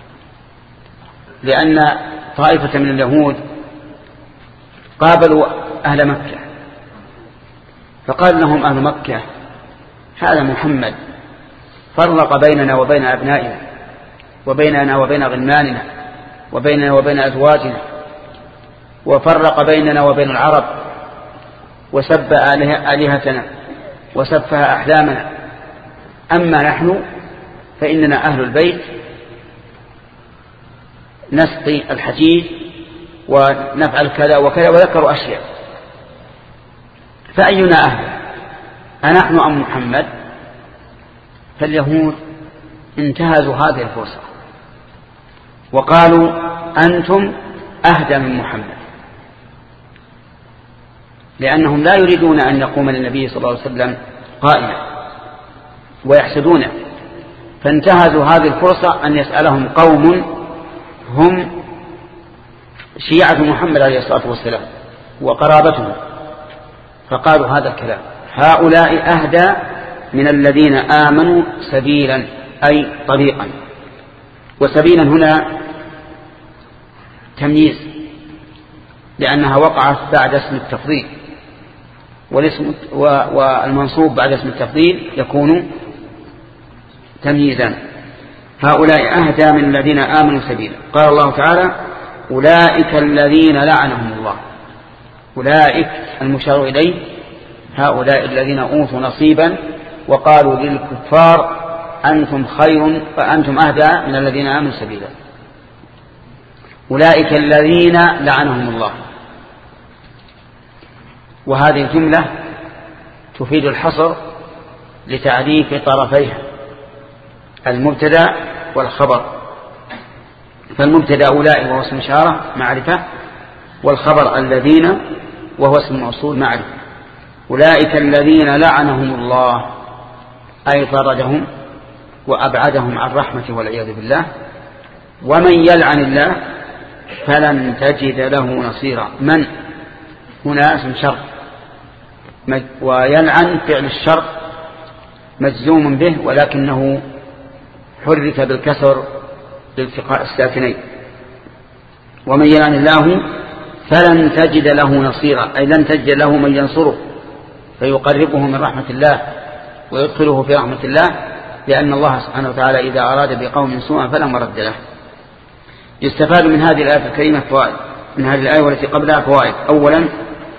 لأن طائفة من اليهود قابلوا أهل مكة فقال لهم أهل مكة هذا محمد فرق بيننا وبين أبنائنا وبيننا وبين غلماننا وبيننا وبين أزواجنا، وفرق بيننا وبين العرب، وسب آلهتنا وسفه أحلامنا. أما نحن فإننا أهل البيت نسقي الحجيج ونفعل كذا وكذا، وذكروا أشياء. فأينا أهل أنحن أم محمد؟ فاليهود انتهزوا هذه الفرصة وقالوا أنتم أهدى من محمد، لأنهم لا يريدون أن يقوم للنبي صلى الله عليه وسلم قائما ويحسدونه، فانتهزوا هذه الفرصة أن يسألهم قوم هم شيعة محمد عليه الصلاة والسلام وقرابته، فقالوا هذا الكلام هؤلاء أهدى من الذين آمنوا سبيلا أي طريقا. وسبيلا هنا تمييز، لأنها وقعت بعد اسم التفضيل، والاسم والمنصوب بعد اسم التفضيل يكون تمييزا. هؤلاء أهدى من الذين آمنوا سبيلا. قال الله تعالى أولئك الذين لعنهم الله. أولئك المشار إليه هؤلاء الذين أوتوا نصيبا، وقالوا للكفار أنتم خير فأنتم أهدى من الذين آمنوا سبيلا. أولئك الذين لعنهم الله، وهذه الجملة تفيد الحصر لتعريف طرفيها المبتدأ والخبر. فالمبتدأ أولئك وهو اسم إشارة معرفة، والخبر الذين وهو اسم موصول معرفة. أولئك الذين لعنهم الله أي طردهم وأبعدهم عن رحمته والعياذ بالله. ومن يلعن الله فلن تجد له نصيرا. من هنا اسم شرط، ويلعن فعل الشرط مجزوم به، ولكنه حرك بالكسر لالتقاء الساكنين. ومن يلعن الله فلن تجد له نصيرا أي لن تجد له من ينصره فيقربه من رحمة الله ويدخله في رحمة الله، لأن الله سبحانه وتعالى إذا أراد بقوم سوءا فلا مرد له. يستفاد من هذه الآية الكريمة فوائد، من هذه الآية والتي قبلها فوائد. أولا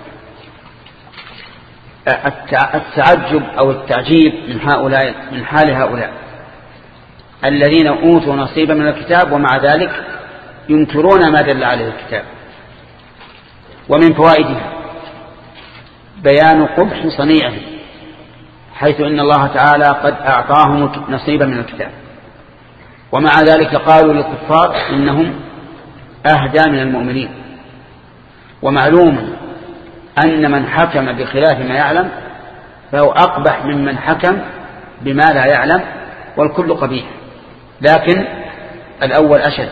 التعجب أو التعجيب من هؤلاء، من حال هؤلاء الذين أوتوا نصيبا من الكتاب ومع ذلك ينكرون ما دل عليه الكتاب. ومن فوائدها بيان قبح صنيعه، حيث إن الله تعالى قد أعطاهم نصيبا من الكتاب، ومع ذلك قالوا للكفار إنهم أهدى من المؤمنين. ومعلوم أن من حكم بخلاف ما يعلم فهو أقبح ممن حكم بما لا يعلم، والكل قبيح، لكن الأول أشد.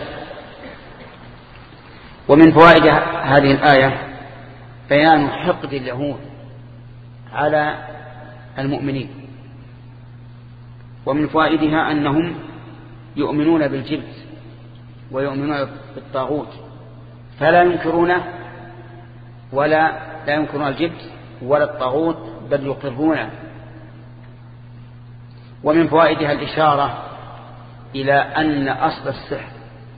ومن فوائد هذه الآية بيان حقد اليهود على المؤمنين. ومن فوائدها أنهم يؤمنون بالجبت ويؤمنون بالطاغوت فلا ينكرونه ولا لا ينكرون الجبت ولا الطاغوت بل يقرونه. ومن فوائدها الإشارة إلى أن أصل السحر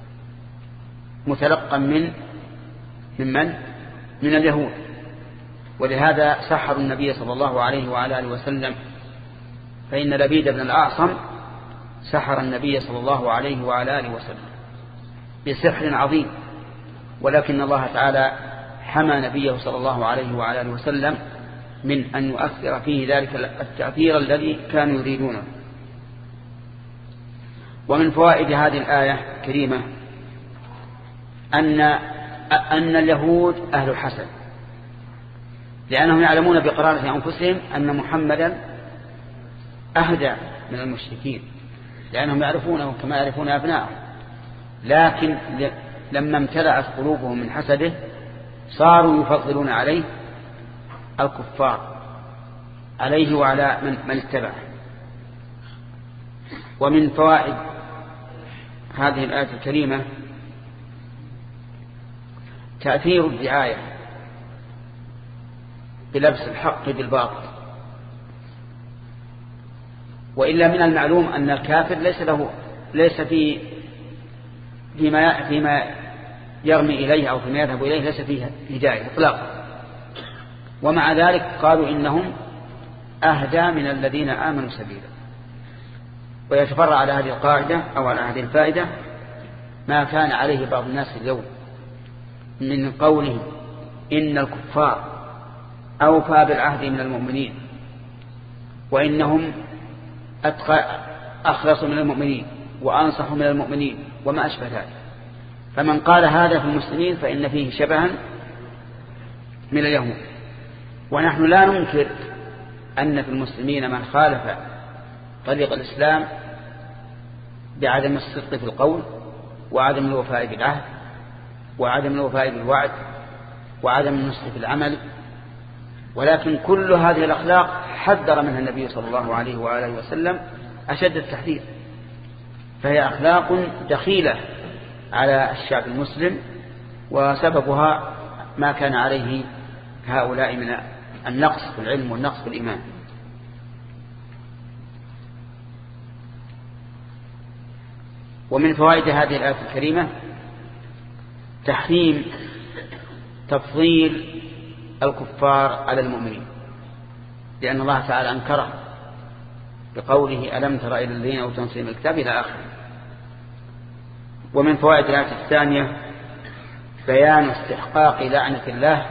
متلقى من من من؟ من اليهود، ولهذا سحروا النبي صلى الله عليه وعلى آله وسلم، فإن لبيد بن الأعصم سحر النبي صلى الله عليه وعلى آله وسلم بسحر عظيم، ولكن الله تعالى حمى نبيه صلى الله عليه وعلى آله وسلم من أن يؤثر فيه ذلك التأثير الذي كانوا يريدونه. ومن فوائد هذه الآية الكريمة أن أن اليهود أهل الحسد، لأنهم يعلمون بقرارة أنفسهم أن محمدا أهدى من المشركين، لأنهم يعرفونه كما يعرفون أبنائهم، لكن لما امتلأت قلوبهم من حسده صاروا يفضلون عليه الكفار عليه وعلى من, من اتبعه. ومن فوائد هذه الآية الكريمة تأثير الدعاية بلبس الحق بالباطل، وإلا من المعلوم أن الكافر ليس له ليس في فيما فيما يرمي إليه أو فيما يذهب إليه ليس فيه هداية إطلاقا، ومع ذلك قالوا إنهم أهدى من الذين آمنوا سبيلا. ويتفرع على هذه القاعدة أو على هذه الفائدة ما كان عليه بعض الناس اليوم من قولهم إن الكفار أوفى بالعهد من المؤمنين وإنهم أخلصوا من المؤمنين وأنصحوا من المؤمنين وما أشبه ذلك. فمن قال هذا في المسلمين فإن فيه شبها من اليهود. ونحن لا ننكر أن في المسلمين من خالف طريق الإسلام بعدم الصدق في القول وعدم الوفاء بالعهد وعدم الوفاء بالوعد وعدم النصح في العمل، ولكن كل هذه الأخلاق حذر منها النبي صلى الله عليه وآله وسلم أشد التحذير، فهي أخلاق دخيلة على الشعب المسلم، وسببها ما كان عليه هؤلاء من النقص في العلم والنقص في الإيمان. ومن فوائد هذه الآية الكريمة تحريم تفضيل الكفار على المؤمنين، لأن الله تعالى أنكره بقوله ألم تر إلى الذين أوتوا نصيبا من الكتاب إلى آخره. ومن فوائد الآية الثانية بيان استحقاق لعنة الله،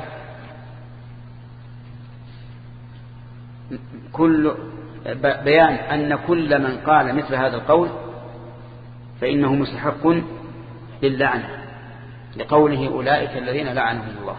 كل بيان أن كل من قال مثل هذا القول فإنه مستحق للعنة، لقوله أولئك الذين لعنهم الله.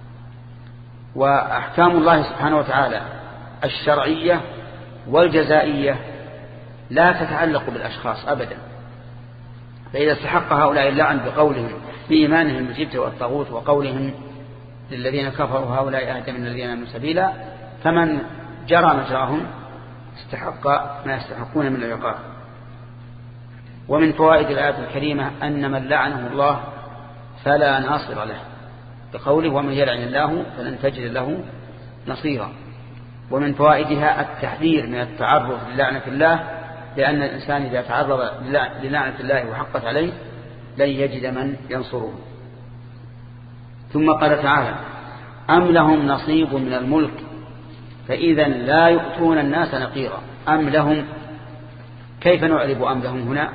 وأحكام الله سبحانه وتعالى الشرعية والجزائية لا تتعلق بالأشخاص أبدا، فإذا استحق هؤلاء اللعن بقولهم بإيمانهم بالجبت والطاغوت وقولهم للذين كفروا هؤلاء أهدى من الذين آمنوا سبيلا، فمن جرى مجراهم استحق ما يستحقون من العقاب. ومن فوائد الآية الكريمة أن من لعنه الله فلا ناصر له، بقوله ومن يلعن الله فلن تجد له نصيرا. ومن فوائدها التحذير من التعرض للعنة الله، لأن الإنسان إذا تعرض للعنة الله وحقت عليه لن يجد من ينصره. ثم قال تعالى أم لهم نصيب من الملك فإذا لا يؤتون الناس نقيرا. أم لهم، كيف نعرب أم لهم هنا؟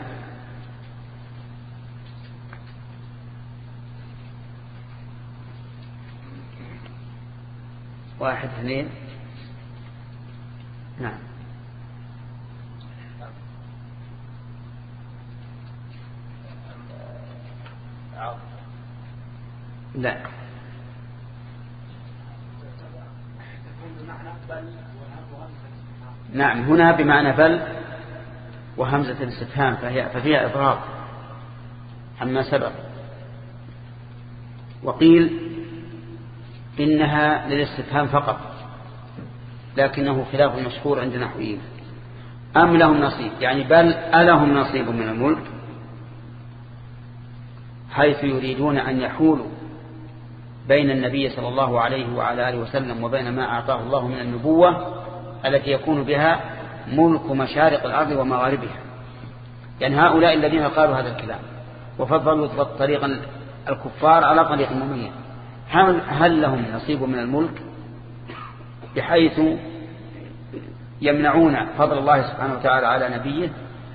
واحد اثنين نعم لا نعم هنا بمعنى بل وهمزة الاستفهام، فهي ففيها إضراب عما سبق. وقيل إنها للاستفهام فقط، لكنه خلاف المشهور عند النحويين. أم لهم نصيب يعني بل ألهم نصيب من الملك، حيث يريدون أن يحولوا بين النبي صلى الله عليه وعلى آله وسلم وبين ما أعطاه الله من النبوة التي يكون بها ملك مشارق الأرض ومغاربها. يعني هؤلاء الذين قالوا هذا الكلام وفضلوا طريقا الكفار على طريق المؤمنين، هل لهم نصيب من الملك بحيث يمنعون فضل الله سبحانه وتعالى على نبيه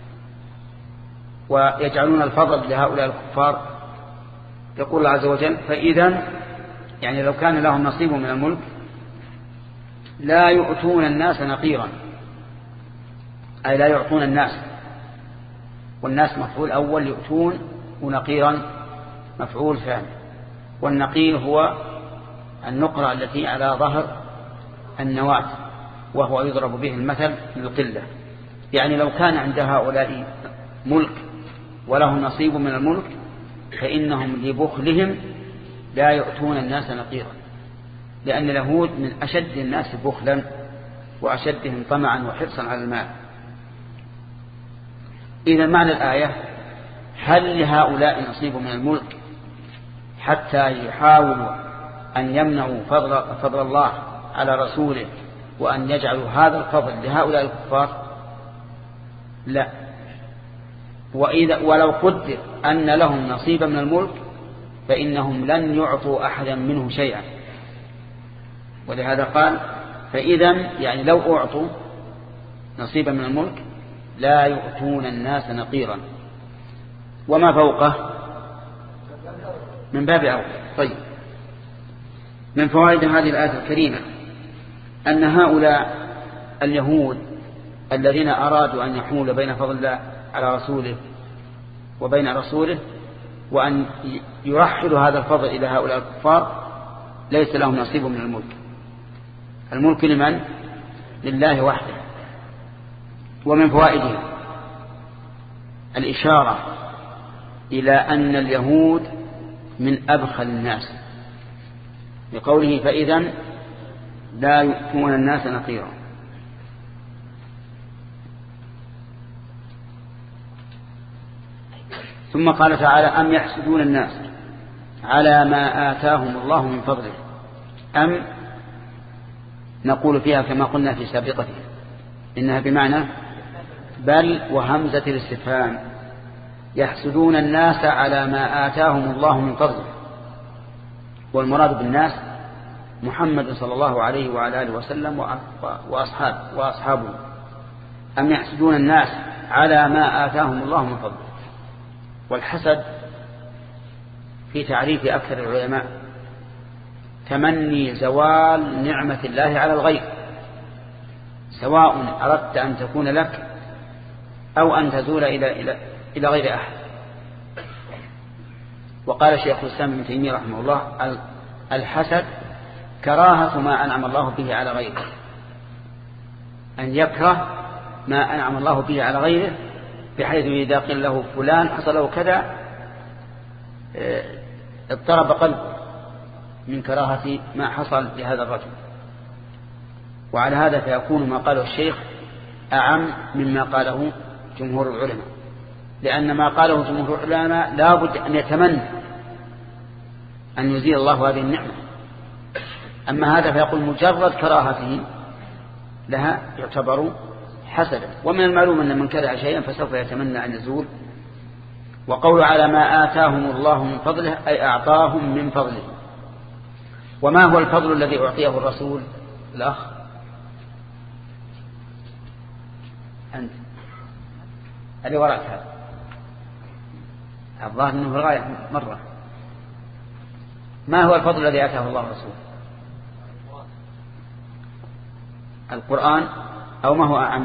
ويجعلون الفضل لهؤلاء الكفار؟ يقول الله عز وجل: فإذا يعني لو كان لهم نصيب من الملك لا يؤتون الناس نقيرا، أي لا يعطون الناس، والناس مفعول أول، يؤتون، ونقيرا مفعول ثاني. والنقير هو النقرة التي على ظهر النواة، وهو يضرب به المثل للقلة. يعني لو كان عند هؤلاء ملك ولهم نصيب من الملك فإنهم لبخلهم لا يؤتون الناس نقيرا، لأن اليهود من أشد الناس بخلا وأشدهم طمعا وحرصا على المال. إذا معنى الآية: هل لهؤلاء نصيب من الملك حتى يحاولوا أن يمنعوا فضل, فضل الله على رسوله وأن يجعلوا هذا الفضل لهؤلاء الكفار؟ لا. وإذا ولو قدر أن لهم نصيبا من الملك فإنهم لن يعطوا أحدا منه شيئا. ولهذا قال: فإذا يعني لو أعطوا نصيبا من الملك لا يؤتون الناس نقيرا، وما فوقه من باب أول. طيب، من فوائد هذه الآية الكريمة أن هؤلاء اليهود الذين أرادوا أن يحول بين فضل الله على رسوله وبين رسوله وأن يرحلوا هذا الفضل إلى هؤلاء الكفار ليس لهم نصيب من الملك. الملك لمن؟ لله وحده. ومن فوائده الإشارة إلى أن اليهود من أبخل الناس بقوله: فإذا لا يؤتون الناس نقيرا. ثم قال تعالى: أم يحسدون الناس على ما آتاهم الله من فضله. أم نقول فيها كما قلنا في سابقته إنها بمعنى بل وهمزة الاستفهام. يحسدون الناس على ما آتاهم الله من فضله، والمراد بالناس محمد صلى الله عليه وعلى آله وسلم وأصحاب وأصحابه. أم يحسدون الناس على ما آتاهم الله من فضله. والحسد في تعريف أكثر العلماء تمني زوال نعمة الله على الغير، سواء أردت أن تكون لك أو أن تزول إلى, إلى, إلى غير أحد. وقال شيخ الإسلام ابن تيمية رحمه الله: الحسد كراهة ما أنعم الله به على غيره، أن يكره ما أنعم الله به على غيره، بحيث إذا قيل له فلان حصل له كذا اضطرب قلبه من كراهة ما حصل لهذا الرجل. وعلى هذا فيكون ما قاله الشيخ أعم مما قاله جمهور العلماء، لأن ما قاله جمهور العلماء لا بد أن يتمنى أن يزيل الله هذه النعمة. أما هذا فيقول مجرد كراهته لها يعتبر حسدا. ومن المعلوم أن من كره شيئا فسوف يتمنى أن يزول. وقول على ما آتاهم الله من فضله أي أعطاهم من فضله. وما هو الفضل الذي أعطيه الرسول؟ الأخ أنت اللي وراءك هذا الظاهر أنه الغاية مرة. ما هو الفضل الذي آتاه الله الرسول؟ القرآن أو ما هو أعم؟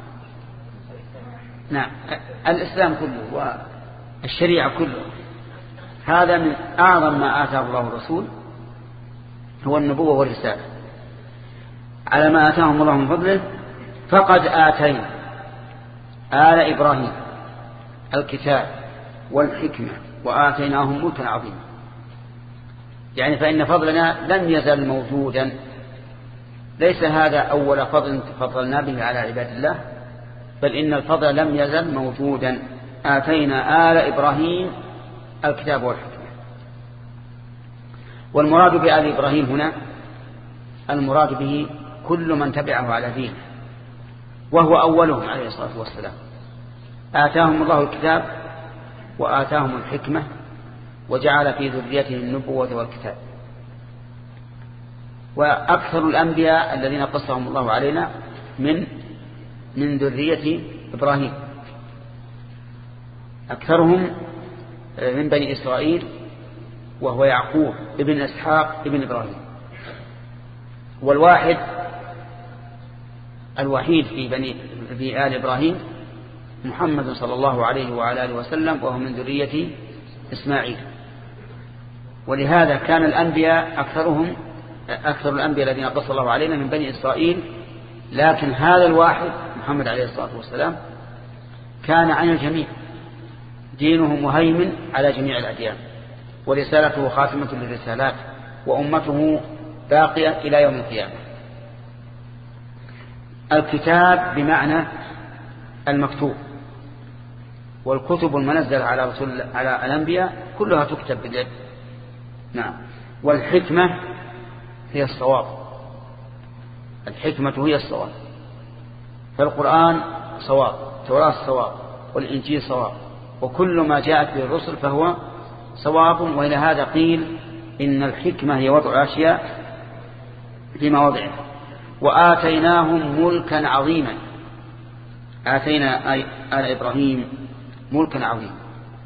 نعم، الإسلام كله والشريعة كله. هذا من أعظم ما آتاه الله الرسول، هو النبوة والرسالة. على ما آتاهم الله من فضله فقد آتينا آل إبراهيم الكتاب والحكمة وآتيناهم ملكا عظيما. يعني فإن فضلنا لم يزل موجودا، ليس هذا أول فضل تفضلنا به على عباد الله، بل إن الفضل لم يزل موجودا. آتينا آل إبراهيم الكتاب والحكمة. والمراد بآل إبراهيم هنا المراد به كل من تبعه على دينه، وهو أولهم عليه الصلاة والسلام. آتاهم الله الكتاب وآتاهم الحكمة وجعل في ذريتهم النبوة والكتاب. وأكثر الأنبياء الذين قصهم الله علينا من من ذرية إبراهيم، أكثرهم من بني إسرائيل، وهو يعقوب ابن إسحاق ابن إبراهيم. والواحد الوحيد في بني في آل إبراهيم محمد صلى الله عليه وعلى آله وسلم، وهو من ذرية إسماعيل. ولهذا كان الأنبياء أكثرهم أكثر الأنبياء الذين قص الله علينا من بني إسرائيل، لكن هذا الواحد محمد عليه الصلاة والسلام كان عن الجميع، دينه مهيمن على جميع الأديان، ورسالته خاتمة للرسالات، وأمته باقية إلى يوم القيامة. الكتاب بمعنى المكتوب، والكتب المنزلة على رسول على الأنبياء كلها تكتب باليد. نعم. والحكمة هي الصواب، الحكمة هي الصواب. فالقرآن صواب، التوراة صواب، والإنجيل صواب، وكل ما جاءت به الرسل فهو صواب. وإلى هذا قيل إن الحكمة هي وضع أشياء في مواضعها. وآتيناهم ملكا عظيما، آتينا آل إبراهيم ملكا عظيما.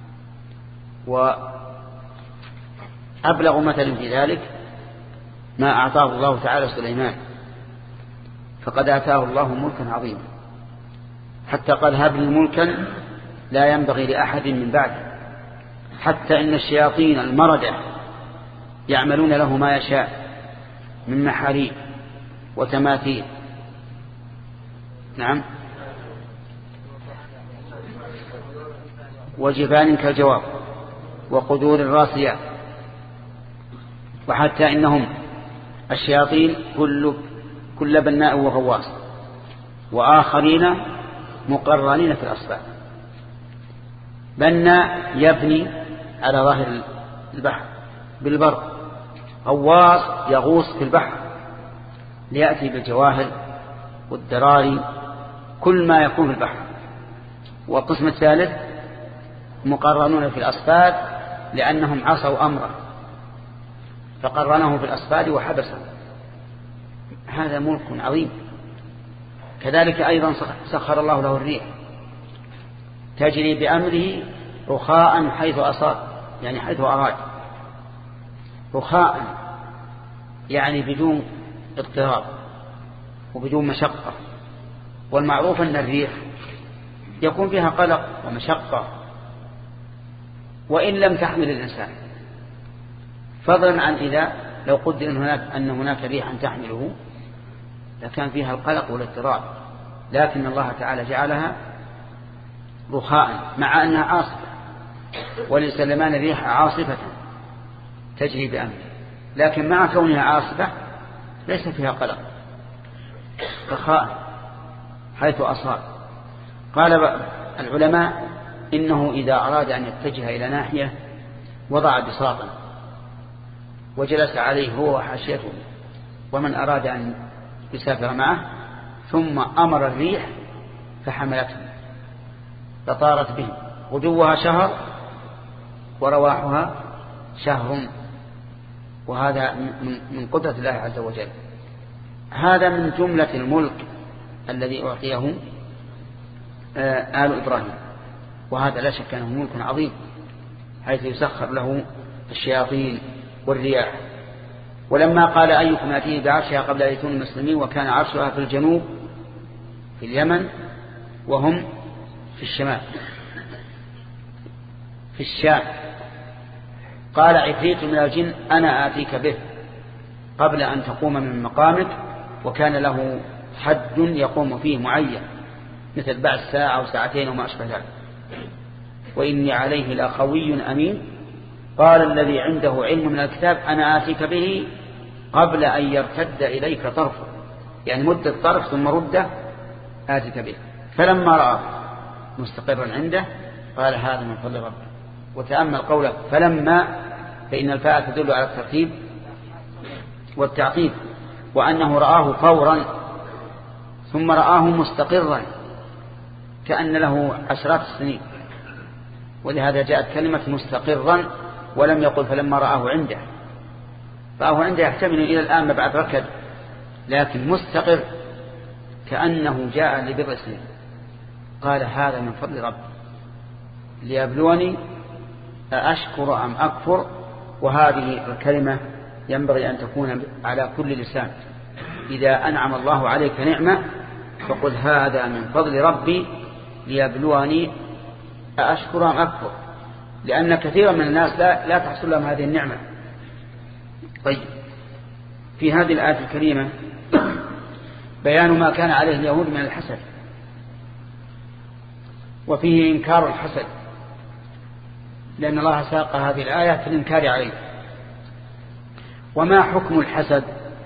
وأبلغ مثل في ذلك ما أعطاه الله تعالى سليمان، فقد آتاه الله ملكا عظيما، حتى قال هب لي ملكا لا ينبغي لأحد من بعده، حتى إن الشياطين المردة يعملون له ما يشاء من محاريب وتماثيل. نعم. وجبان كالجواب وقدور الراسيات. وحتى إنهم الشياطين كل كل بناء وغواص، وآخرين مقرنين في الأصفاد. بناء يبني على ظاهر البحر بالبر، غواص يغوص في البحر ليأتي بالجواهر والدراري كل ما يكون في البحر. والقسم الثالث مقرنون في الأصفاد لأنهم عصوا أمره فقرنه في الأصفاد وحبسه. هذا ملك عظيم. كذلك أيضا سخر الله له الريح تجري بأمره رخاء حيث أصاب، يعني حيث أراد، رخاء يعني بدون اضطراب وبدون مشقة. والمعروف أن الريح يكون فيها قلق ومشقة وإن لم تحمل الإنسان، فضلا عن إذا لو قدر هناك أن هناك ريحا تحمله لكان فيها القلق والاضطراب، لكن الله تعالى جعلها رخاء مع أنها عاصفة. ولسلمان الريح عاصفة تجري بأمره، لكن مع كونها عاصفة ليس فيها قلق، رخاء حيث أصاب. قال العلماء إنه إذا أراد أن يتجه إلى ناحية وضع بساطا وجلس عليه هو وحاشيته ومن أراد أن يسافر معه، ثم أمر الريح فحملته فطارت به، غدوها شهر ورواحها شهر. وهذا من قدرة الله عز وجل. هذا من جملة الملك الذي أعطيه آل إبراهيم، وهذا لا شك أنه ملك عظيم، حيث يسخر له الشياطين والرياح. ولما قال أيكم يأتيه بعرشها قبل أن يكونوا مسلمين، وكان عرشها في الجنوب في اليمن وهم في الشمال في الشام. قال عفريت من الجن أنا آتيك به قبل أن تقوم من مقامك، وكان له حد يقوم فيه معين مثل بعد ساعة أو ساعتين وما أشبه ذلك. وإني عليه لقوي أمين. قال الذي عنده علم من الكتاب أنا آتيك به قبل أن يرتد إليك طرفه، يعني مدة طرف ثم ردة آتيك به. فلما رأى مستقرا عنده قال هذا من فضل ربه. وتأمل قوله فلما، فإن الفاء تدل على الترتيب والتعقيب، وأنه رآه فورا ثم رآه مستقرا كأن له عشرات السنين، ولهذا جاءت كلمة مستقرا ولم يقل فلما رآه عنده. رآه عنده يحتمل إلى الآن ما بعد ركض، لكن مستقر كأنه جاء لبضع سنين. قال هذا من فضل ربي ليبلوني أشكر أم أكفر. وهذه الكلمة ينبغي أن تكون على كل لسان. إذا أنعم الله عليك نعمة فقل هذا من فضل ربي ليبلوني أشكر أم أكفر، لأن كثيرا من الناس لا, لا تحصل لهم هذه النعمة. طيب، في هذه الآية الكريمة بيان ما كان عليه اليهود من الحسد، وفيه إنكار الحسد، لأن الله ساق هذه الآية في الإنكار عليه. وما حكم الحسد؟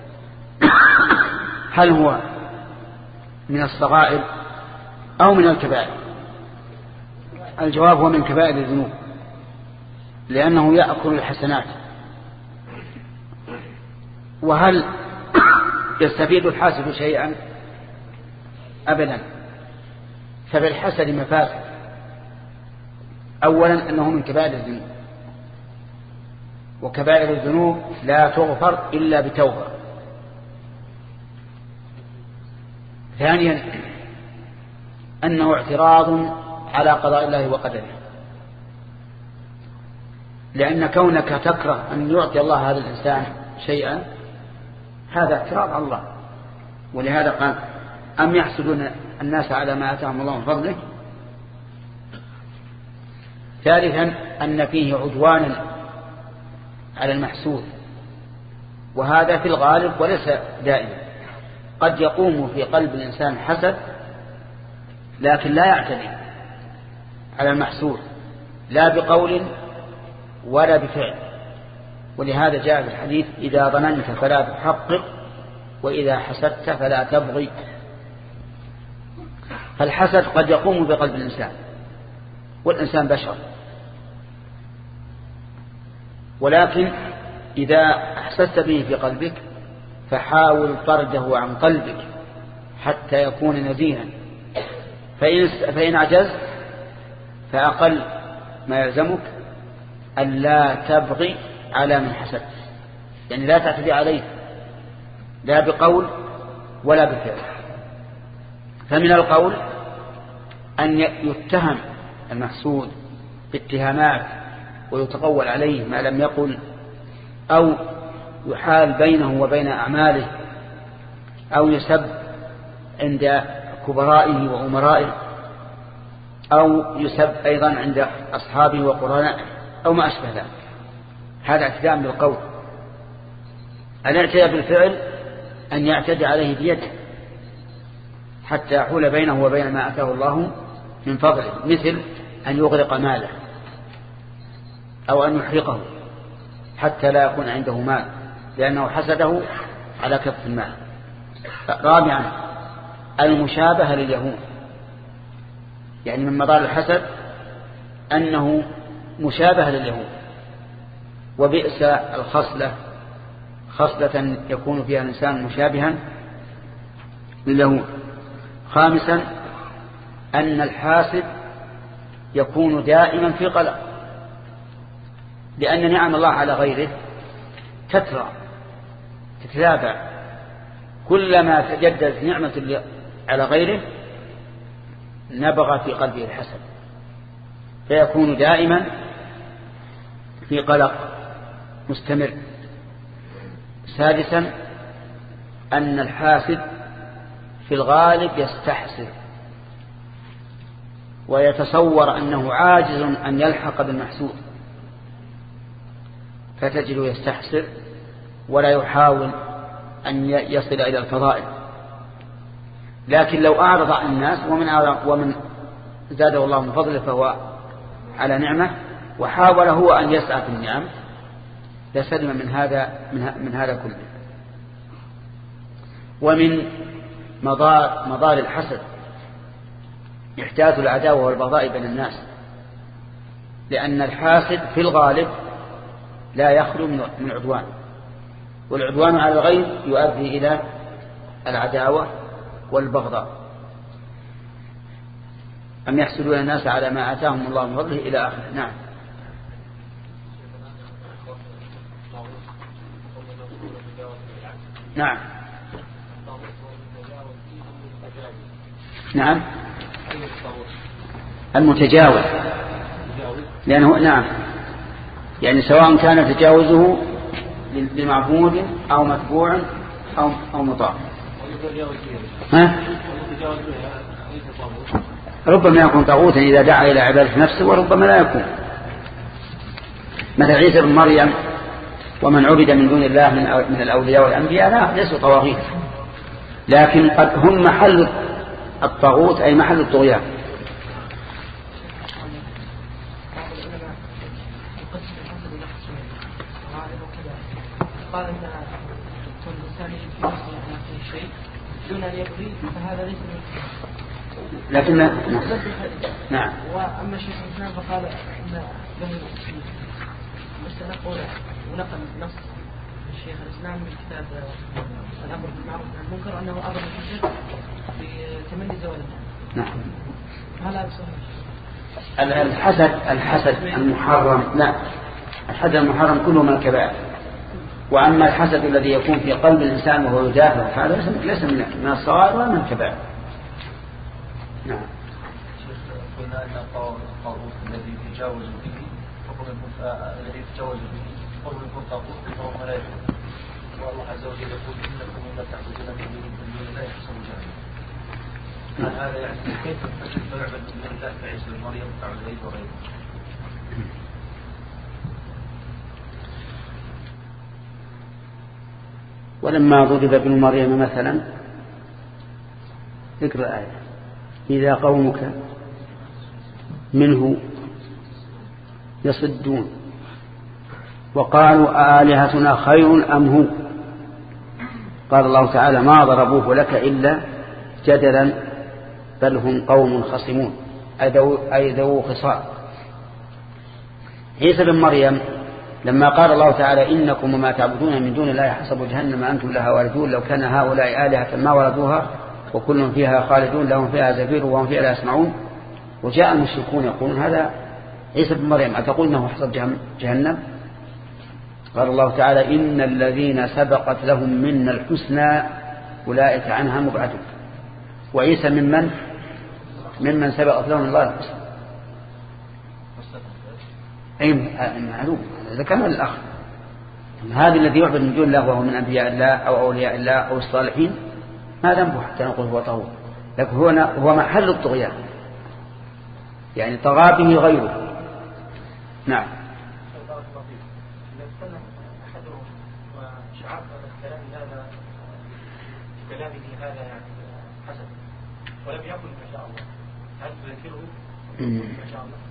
هل هو من الصغائر أو من الكبائر؟ الجواب هو من كبائر الذنوب، لأنه يأكل الحسنات. وهل يستفيد الحاسد شيئا؟ أبدا. فبالحسد مفاسد. أولا أنه من كبائر الذنوب، وكبائر الذنوب لا تغفر إلا بتوبة. ثانيا أنه اعتراض على قضاء الله وقدره، لأن كونك تكره أن يعطي الله هذا الإنسان شيئا هذا اعتراض على الله. ولهذا قال أم يحسدون الناس على ما آتاهم الله من فضله. ثالثا أن فيه عدوانا على المحسود، وهذا في الغالب وليس دائما. قد يقوم في قلب الإنسان حسد لكن لا يعتدي على المحسود لا بقول ولا بفعل. ولهذا جاء في الحديث إذا ظننت فلا تحقق وإذا حسدت فلا تبغي. فالحسد قد يقوم بقلب الإنسان، والإنسان بشر، ولكن إذا أحسست به في قلبك فحاول طرده عن قلبك حتى يكون نزيها. فإن, فإن عجزت فأقل ما يلزمك أن لا تبغي على من حسدت، يعني لا تعتدي عليه لا بقول ولا بفعل. فمن القول أن يتهم المحسود باتهامات ويتقول عليه ما لم يقل، أو يحال بينه وبين أعماله، أو يسب عند كبرائه وأمرائه، أو يسب أيضا عند أصحابه وقرنائه أو ما أشبه ذلك. هذا اعتداء بالقول. الاعتداء بالفعل أن يعتدي عليه بيده حتى يحول بينه وبين ما أتاه الله من فضله، مثل أن يغرق ماله أو أن يحرقه حتى لا يكون عنده مال لأنه حسده على كف المال. رابعا المشابهة لليهود، يعني من مضار الحسد أنه مشابهة لليهود، وبئس الخصلة خصلة يكون فيها الإنسان مشابها لليهود. خامسا أن الحاسد يكون دائما في قلق، لأن نعم الله على غيره تترى تتتابع، كلما تجدد نعمة على غيره نبغى في قلبه الحسد، فيكون دائما في قلق مستمر. سادسا أن الحاسد في الغالب يستحسر ويتصور أنه عاجز أن يلحق بالمحسود، فتجده يستحسر ولا يحاول أن يصل إلى الفضائل. لكن لو أعرض عن الناس ومن, ومن زاده الله من فضله فهو على نعمة وحاول هو أن يسعى في النعم لسلم من هذا من هذا كله. ومن مضار, مضار الحسد إحداث العداوة والبغضاء بين الناس، لأن الحاسد في الغالب لا يخلو من عدوان، والعدوان على الغير يؤدي إلى العداوة والبغضاء. أم يحسدون الناس على ما آتاهم الله من فضله إلى آخره. نعم. نعم نعم المتجاوز، لأنه نعم يعني سواء كان تجاوزه لمعبود أو متبوع أو أو مطاع. ها؟ ربما يكون طاغوتا إذا دعا إلى عبادة نفسه، وربما لا يكون. مثل عيسى بن مريم ومن عبد من دون الله من الأولياء والأنبياء لا ليسوا طواغيت، لكن قد هم محل الطاغوت أي محل الطغيان. قال إن كل إنسان يجب في شيء دون أن يبغي فهذا ليس لكن نعم. وأما شيخ الإسلام فقال إن له مستنقل ونقل نص الشيخ الإسلام من كتاب الأمر بالمعروف والنهي عن المنكر أنه أمر الحجة بتمني زوال النعم. نعم. هل هذا صحيح؟ الحسد الحسد المحرم لا، الحسد المحرم كله من الكبائر. وأما الحسد الذي يكون في قلب الإنسان وهو يدافع هذا ليس من الصغائر ولا من الكبائر. نعم. قلنا أن الطاغوت الذي يتجاوز به الذي يتجاوز به قرب يكون طاغوت فهو لا يكون. والله عز وجل يقول إنكم وما تعبدون من دون الله يحسب جهنم. هذا يعني كيف تعبد من دون الله كعيسى بن مريم وكعبد العيد وغيره. ولما ضرب ابن مريم مثلا ذكر الآية إذا قومك منه يصدون وقالوا آلهتنا خير أم هو. قال الله تعالى ما ضربوه لك إلا جدلا بل هم قوم خصمون أي ذو خصام. عيسى بن مريم لما قال الله تعالى إنكم وما تعبدون من دون الله حسب جهنم أنتم لها واردون لو كان هؤلاء آلهة ما وردوها وكل فيها خالدون لهم فيها زفير وهم فيها لا يسمعون. وجاء المشركون يقولون هذا عيسى بن مريم أتقول إنه حسب جهنم. قال الله تعالى إن الذين سبقت لهم منا الحسنى أولئك عنها مبعدون. وعيسى ممن ممن سبقت لهم الله الحسنى. أي معلوم إذا كان الأخ هذا الذي يعبد من دون الله وهو من أنبياء الله أو أولياء الله أو الصالحين ما ذنبه حتى نقول هو طاغوت، لكن هو هو محل الطغيان يعني طغى به غيره. نعم. كلامه هذا يعني حسن ولم يقل ما شاء الله هل تذكره ما شاء الله؟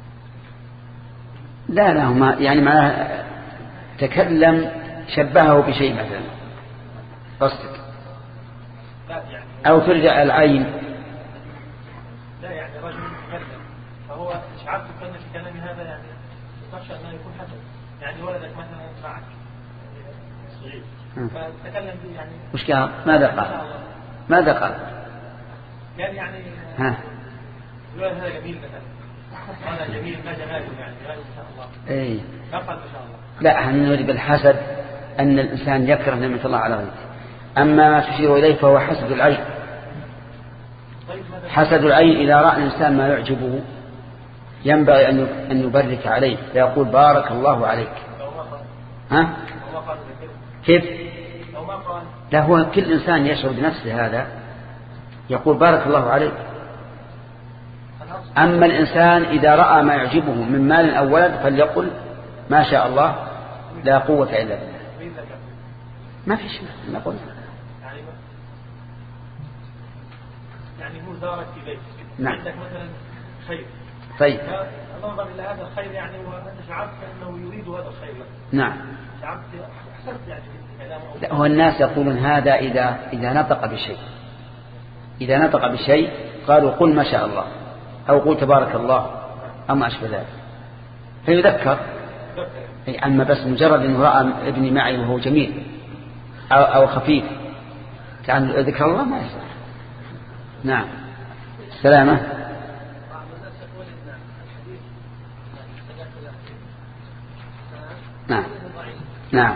لا لا هما يعني معناه تكلم شبهه بشيء مثلا قصدك يعني أو ترجع العين. لا يعني رجل يتكلم فهو شعرت كان في كلام هذا يعني تخشى أنه يكون حسن يعني ولدك مثلا معك صغير فتكلم به يعني وش قال؟ ماذا قال؟ ماذا قال؟ يعني يعني ها يقول هذا جميل مثلا هذا جميل ما جماله يعني ما شاء الله. إيه. ما قال ما شاء الله. لا احنا نريد بالحسد أن الإنسان يكره نعمة الله على غيره. أما ما تشير إليه فهو حسد العين. حسد العين إذا رأى الإنسان ما يعجبه ينبغي أن يبرك عليه فيقول بارك الله عليك. ها؟ كيف؟ لا هو كل إنسان يشعر بنفسه هذا يقول بارك الله عليك. أما الإنسان إذا رأى ما يعجبه من مال أو ولد فليقل ما شاء الله لا قوة إلا بالله. ما في شيء نقول يعني هو زارك في بيت نعم. عندك مثلا خير طيب فنظر إلى هذا الخير يعني وأنت شعرت أنه يريد هذا الخير لك. نعم. شعرت حسنت يعني كلامه. لا هو الناس يقولون هذا إذا إذا نطق بشيء إذا نطق بشيء قالوا قل ما شاء الله أو قل تبارك الله أو ما أشبه ذلك فيذكر. أما بس مجرد أنه رأى ابني معي وهو جميل أو, أو خفيف كان ذكر الله ما يصح. نعم. سلامة. نعم نعم.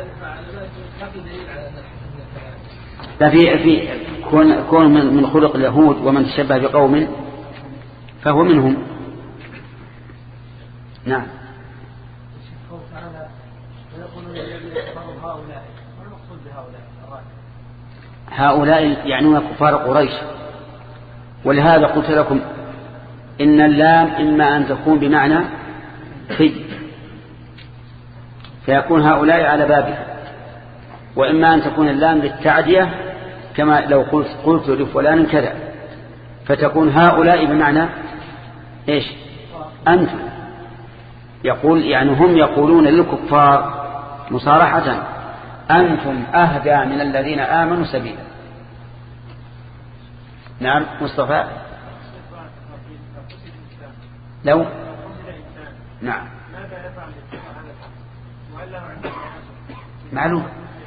لا في في كون كون من, من خلق اليهود ومن تشبه بقوم فهو منهم. نعم. هؤلاء يعنون كفار قريش، ولهذا قلت لكم إن اللام إما أن تكون بمعنى في فيكون هؤلاء على بابها، وإما أن تكون اللام للتعدية كما لو قلت قلت لفلان كذا، فتكون هؤلاء بمعنى إيش؟ أنتم. يقول يعني هم يقولون للكفار مصارحة أنتم أهدى من الذين آمنوا سبيلا. نعم. مصطفى. لو نعم معلوم.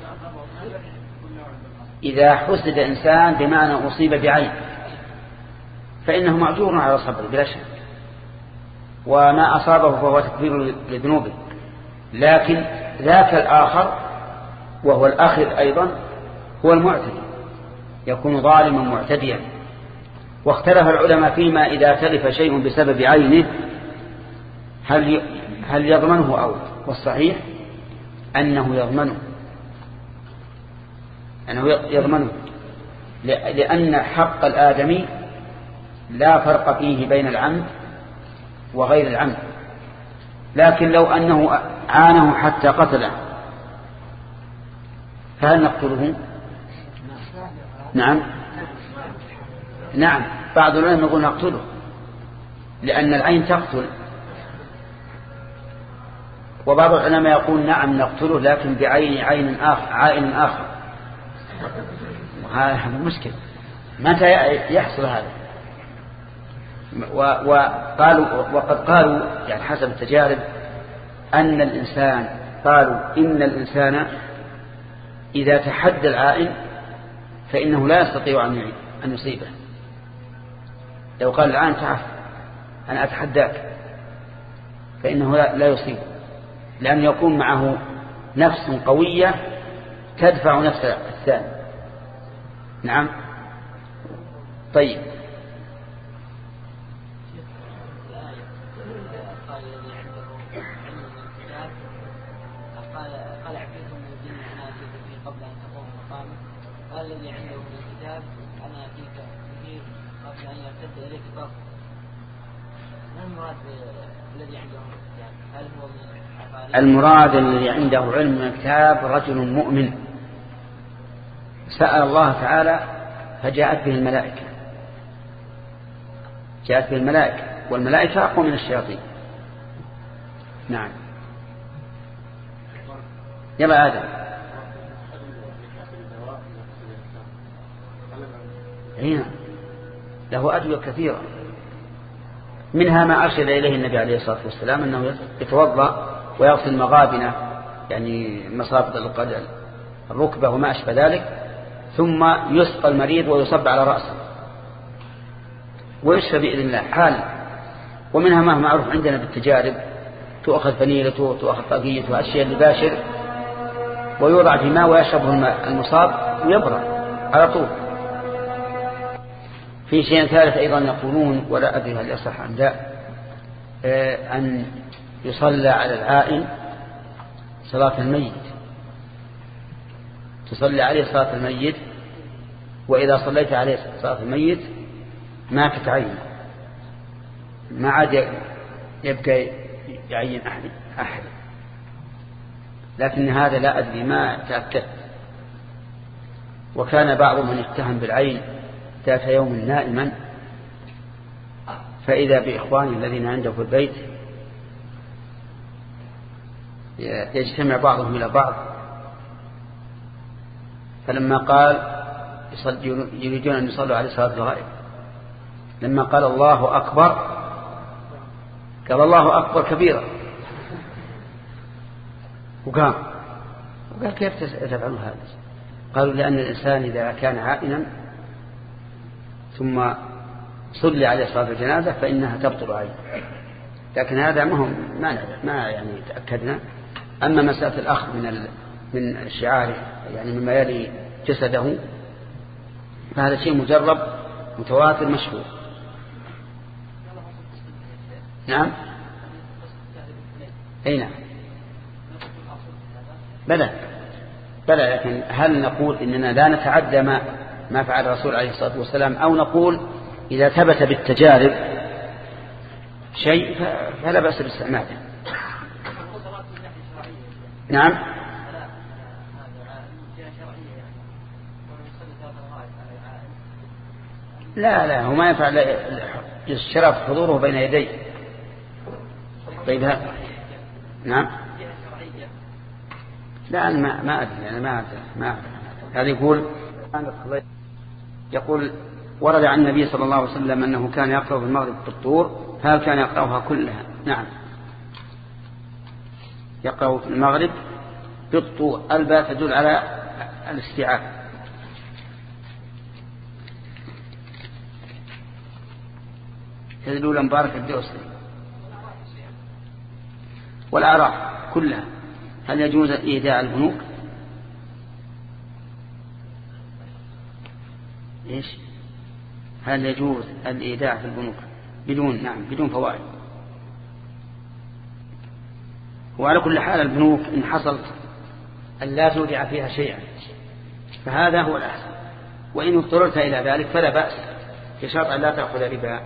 إذا حسد إنسان بمعنى أصيب بعين فإنه معذور على صبره بلا شك، وما أصابه فهو تكبير لذنوبه، لكن ذاك الآخر وهو الآخر أيضا هو المعتدي، يكون ظالما معتديا. واختلف العلماء فيما إذا تلف شيء بسبب عينه هل هل يضمنه أو، والصحيح أنه يضمنه أنه يضمنه لأن حق الآدمي لا فرق فيه بين العمد وغير العمد. لكن لو أنه عانه حتى قتله فهل نقتله؟ نعم نعم. بعض العلماء يقول نقتله لأن العين تقتل، وبعض العلماء يقول نعم نقتله لكن بعين عين آخر عائن آخر. هذا مشكل، متى يحصل هذا؟ وقالوا وقد قالوا يعني حسب التجارب أن الإنسان قالوا إن الإنسان إذا تحدى العائن فإنه لا يستطيع أن يصيبه. لو قال الآن تعال أنا أتحداك فإنه لا يصيبه، لأن يكون معه نفس قوية تدفع نفس الثاني. نعم. طيب. قال الذي عنده من الكتاب أنا فيك كثير قبل أن يرتد إليك طرف. ما المراد الذي عنده من الكتاب؟ هل هو من المراد الذي عنده علم من الكتاب رجل مؤمن سأل الله تعالى فجاءت به الملائكة، جاءت به الملائكة، والملائكة أقوى من الشياطين. نعم. يلا آدم. هنا له أدوية كثيرة، منها ما أرشد إليه النبي عليه الصلاة والسلام أنه يتوضأ ويغسل مغابنة يعني مصابة الركبة وما أشبه ذلك، ثم يسقى المريض ويصب على رأسه ويشفى بإذن الله حال. ومنها ما معروف عندنا بالتجارب، تؤخذ فنيلته تؤخذ طاقيته وأشياء لباشر ويوضع في ماء ويشربه المصاب ويبرأ على طول. في شيء ثالث أيضا يقولون ولا أدري هل يصح عن ذا أن يصلى على العائن صلاة الميت، تصلي عليه صلاة الميت، وإذا صليت عليه صلاة الميت ماتت عينه، ما عاد يبقى يعين أحد أحد. لكن هذا لا أدري ما تأكد. وكان بعض من اتهم بالعين ذات يوم نائما فإذا بإخوانه الذين عنده في البيت يجتمع بعضهم إلى بعض، فلما قال يريدون أن يصلوا عليه صلاة الغائب، لما قال الله أكبر قال الله أكبر كبيرا وقام وقال كيف تفعلوا هذا؟ قالوا لأن الإنسان إذا كان عائنا ثم صلي عليه صلاة الجنازة فإنها تبطل عليه، لكن هذا ما هم ما ما يعني تأكدنا. أما مسألة الأخذ من من شعاره يعني مما يلي جسده فهذا شيء مجرب متواتر مشهور. نعم أي نعم بلى بلى، لكن هل نقول إننا لا نتعدى ما ما فعل الرسول عليه الصلاة والسلام، أو نقول إذا ثبت بالتجارب شيء فلا بأس باستعماله. نعم لا لا هو ما يفعل الشرف حضوره بين يديه. طيب هذا نعم لا أنا ما ما أدري أنا ما أدري ما هذا يقول يقول ورد عن النبي صلى الله عليه وسلم أنه كان يقرأ في المغرب بالطور، هل كان يقرأها كلها؟ نعم يقرأ في المغرب بالطور، الباء تدل على الاستيعاب. تدل مبارك الدوسري والأعراف كلها. هل يجوز إيداع البنوك؟ إيش؟ هل يجوز الإيداع في البنوك بدون نعم بدون فوائد؟ وعلى كل حال البنوك إن حصل أن لا تودع فيها شيئا فهذا هو الأحسن، وإن اضطررت إلى ذلك فلا بأس بشرط أن لا تأخذ ربا،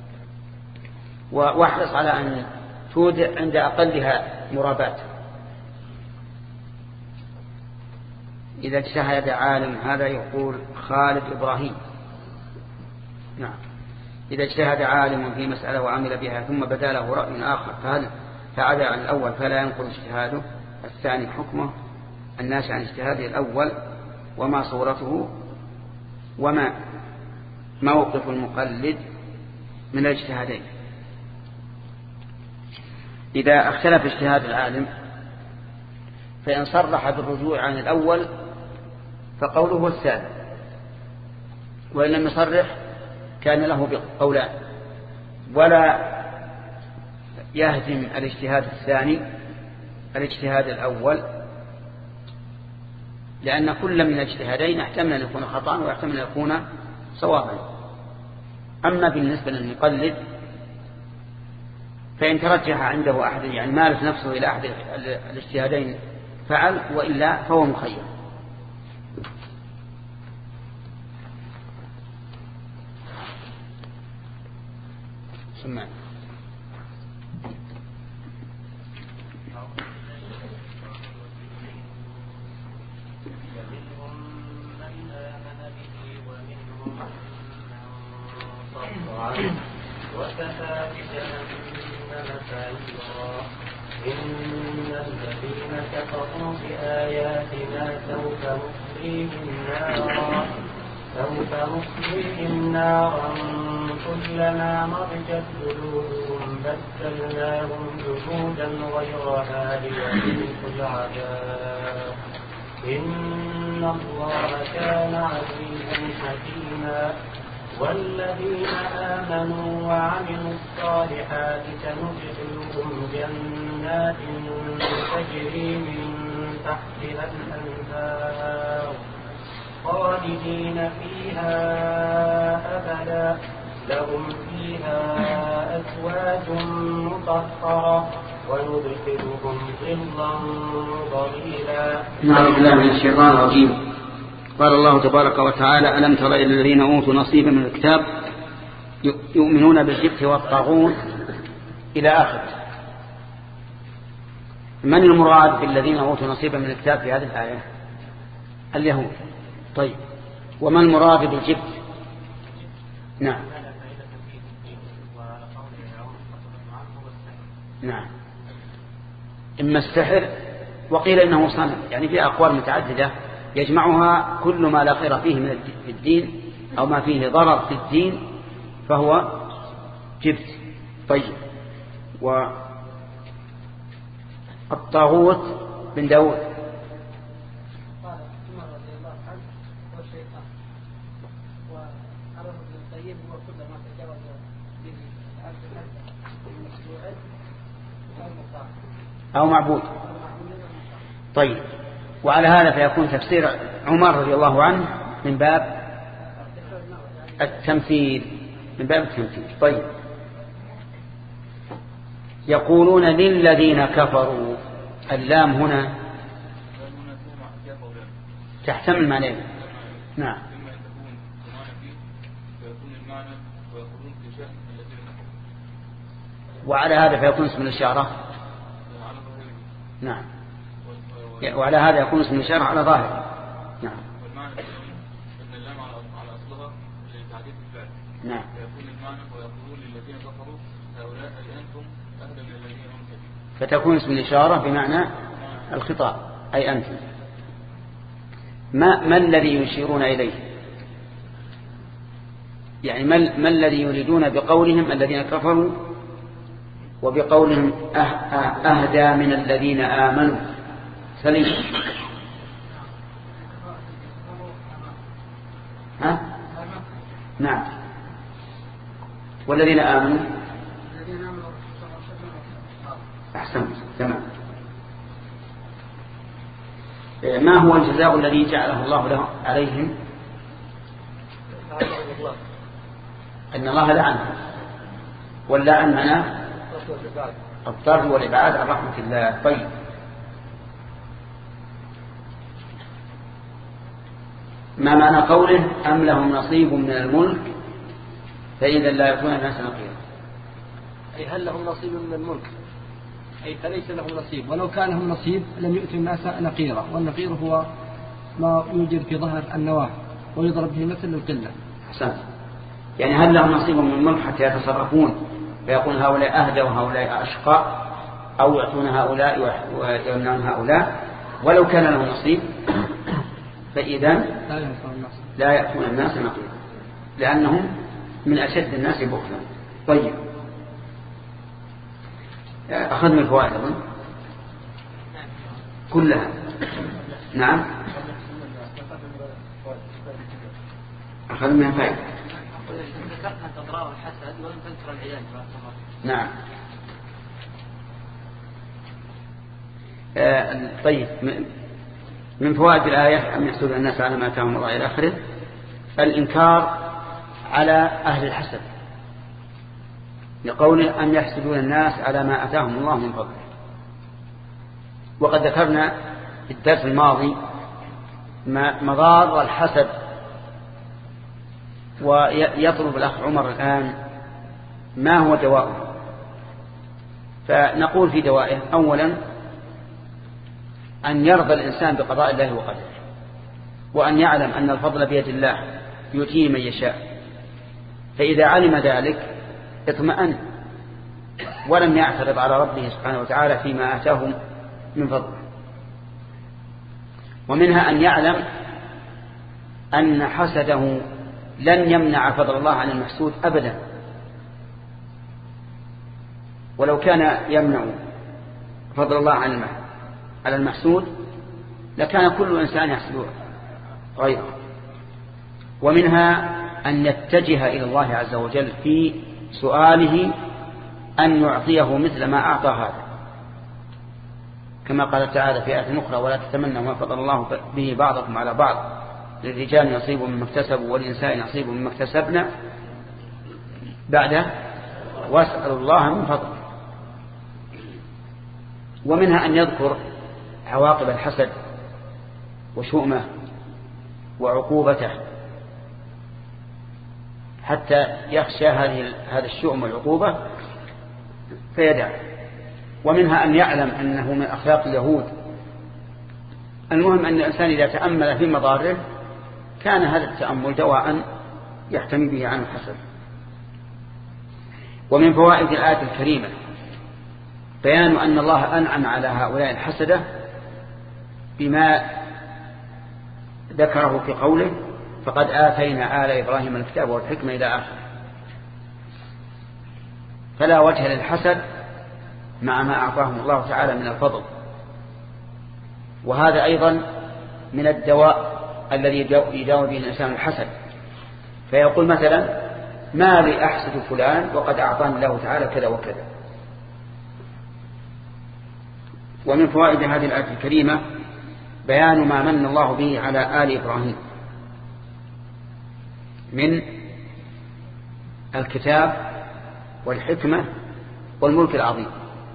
واحرص على أن تودع عند أقلها مرابات. إذا اجتهد عالم، هذا يقول خالد إبراهيم، نعم إذا اجتهد عالم في مسألة وعمل بها ثم بدا له رأي آخر فهل فعدا عن الأول فلا ينقل اجتهاده الثاني حكمه الناس عن اجتهاده الأول، وما صورته وما موقف المقلد من الاجتهادين. إذا اختلف اجتهاد العالم فإن صرح بالرجوع عن الأول فقوله هو الثاني، وإن لم يصرح كان له قولان، ولا يهدم الاجتهاد الثاني الاجتهاد الأول، لأن كل من الاجتهادين يحتمل أن يكون خطأ ويحتمل أن يكون صوابا. أما بالنسبة للمقلد فإن ترجح عنده أحد يعني مالت نفسه إلى أحد الاجتهادين فعل، وإلا فهو مخير. سمع وكفى بجهنم سعيرا. إن الذين كفروا بآياتنا سوف نصليهم نارا سوف نصليهم نارا كلما نضجت جلودهم بدلناهم جلودا غيرها ليذوقوا العذاب. إن الله كان عزيزا حكيما. والذين آمنوا وعملوا الصالحات سندخلهم جنات تجري من تحتها الأنهار خالدين فيها أبدا لهم فيها أزواج مطهرة وندخلهم ظلا ظليلا. نعوذ بالله من الشيطان الرجيم. قال الله تبارك وتعالى: ألم تر إلى الذين أوتوا نصيبا من الكتاب يؤمنون بالجبت والطاغوت إلى آخر. من المراد بالذين أوتوا نصيبا من الكتاب في هذه الآية؟ اليهود. طيب، وما المراد بالجبت؟ نعم نعم إما السحر وقيل إنه صنم، يعني في أقوال متعددة يجمعها كل ما لا خير فيه من الدين أو ما فيه ضرر في الدين فهو جبت. طيب، والطاغوت بن داود أو معبود. طيب، وعلى هذا فيكون تفسير عمر رضي الله عنه من باب التمثيل، من باب التمثيل. طيب، يقولون للذين كفروا، اللام هنا تحتمل معنى. نعم. وعلى هذا فيكون اسم الإشارة. نعم. وعلى هذا يكون اسم الإشارة على ظاهر. نعم. والمعنى أن اللام على أصلها لتعديد الفعل. نعم. فيكون المعنى ويقولون للذين كفروا هؤلاء أنتم أهدى من الذين هم كفروا. فتكون اسم الإشارة بمعنى الخطاب، أي أنتم. ما ما الذي يشيرون إليه؟ يعني ما, ما الذي يريدون بقولهم الذين كفروا وبقولهم أهدى من الذين آمنوا؟ سليم. ها؟ نعم. والذين آمنوا أحسن. تمام. ما هو الجزاء الذي جعله الله له عليهم؟ أن الله لعنهم، واللعن معناه الطرد والإبعاد عن رحمة الله. طيب، ما معنى قوله أم لهم نصيب من الملك فإذا لا يكون الناس نقيرا؟ أي هل لهم نصيب من الملك، أي فليس لهم نصيب، ولو كان لهم نصيب لم يؤتوا الناس نقيرا، والنقير هو ما يوجد في ظهر النواة ويضرب به مثل القلة. أحسنت. يعني هل لهم نصيب من الملك حتى يتصرفون فيقول هؤلاء أهدى وهؤلاء أشقى، أو يعطون هؤلاء ويمنعون هؤلاء؟ ولو كان لهم نصيب فإذا لا يأتون الناس نقيرا، لأنهم من أشد الناس بخلا. طيب، أخذنا الفوائد أظن كلها. نعم، أخذنا فائدة. ذكرت أضرار الحسد ولم تذكر العلاج. نعم. آه طيب، من فوائد الآية أم يحسد الناس على ما آتاهم الله إلى آخره، الإنكار على أهل الحسد، لقوله أن يحسدون الناس على ما آتاهم الله من فضله. وقد ذكرنا في الدرس الماضي مضار الحسد، ويطلب الأخ عمر الآن ما هو دواءه. فنقول في دوائه: أولا أن يرضى الإنسان بقضاء الله وقدره، وأن يعلم أن الفضل بيد الله يؤتيه من يشاء، فإذا علم ذلك اطمأن ولم يعترض على ربه سبحانه وتعالى فيما آتاه من فضله. ومنها أن يعلم أن حسده لن يمنع فضل الله عن المحسود أبدا، ولو كان يمنع فضل الله عن على المحسود لكان كل إنسان يحسد غيره. ومنها أن يتجه إلى الله عز وجل في سؤاله أن يعطيه مثل ما أعطى هذا، كما قال تعالى في آية أخرى: ولا تتمنوا ما فضل الله به بعضكم على بعض للرجال نصيب مما اكتسبوا وللنساء نصيب مما اكتسبنا بعد واسألوا الله من فضله. ومنها أن يذكر عواقب الحسد وشؤمه وعقوبته حتى يخشى هذه هذا الشؤم والعقوبة فيدع. ومنها أن يعلم أنه من أخلاق اليهود. المهم أن الإنسان إذا تأمل في مضاره كان هذا التأمل دواء يحتمي به عن الحسد. ومن فوائد الآية الكريمة بيان أن الله أنعم على هؤلاء الحسدة بما ذكره في قوله: فقد آتينا آل إبراهيم الكتاب والحكمة إلى آخره. فلا وجه للحسد مع ما أعطاهم الله تعالى من الفضل. وهذا أيضا من الدواء الذي يداوي به الإنسان الحسد، فيقول مثلا: ما لي أحسد فلان وقد أعطاني الله تعالى كذا وكذا. ومن فوائد هذه الآية الكريمة بيان ما من الله به على آل إبراهيم من الكتاب والحكمة والملك العظيم.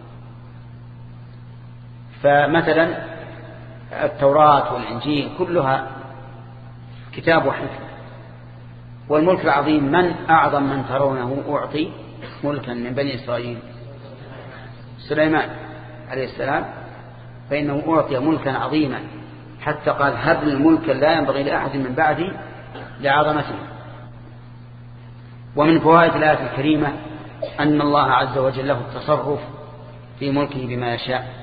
فمثلا التوراة والإنجيل كلها كتاب وحكمة. والملك العظيم من أعظم من ترونه أعطي ملكا من بني إسرائيل؟ سليمان عليه السلام، فإنه أعطي ملكا عظيما حتى قال هب الملك لا ينبغي لأحد من بعدي لعظمته. ومن فوائد الآية الكريمة أن الله عز وجل له التصرف في ملكه بما يشاء،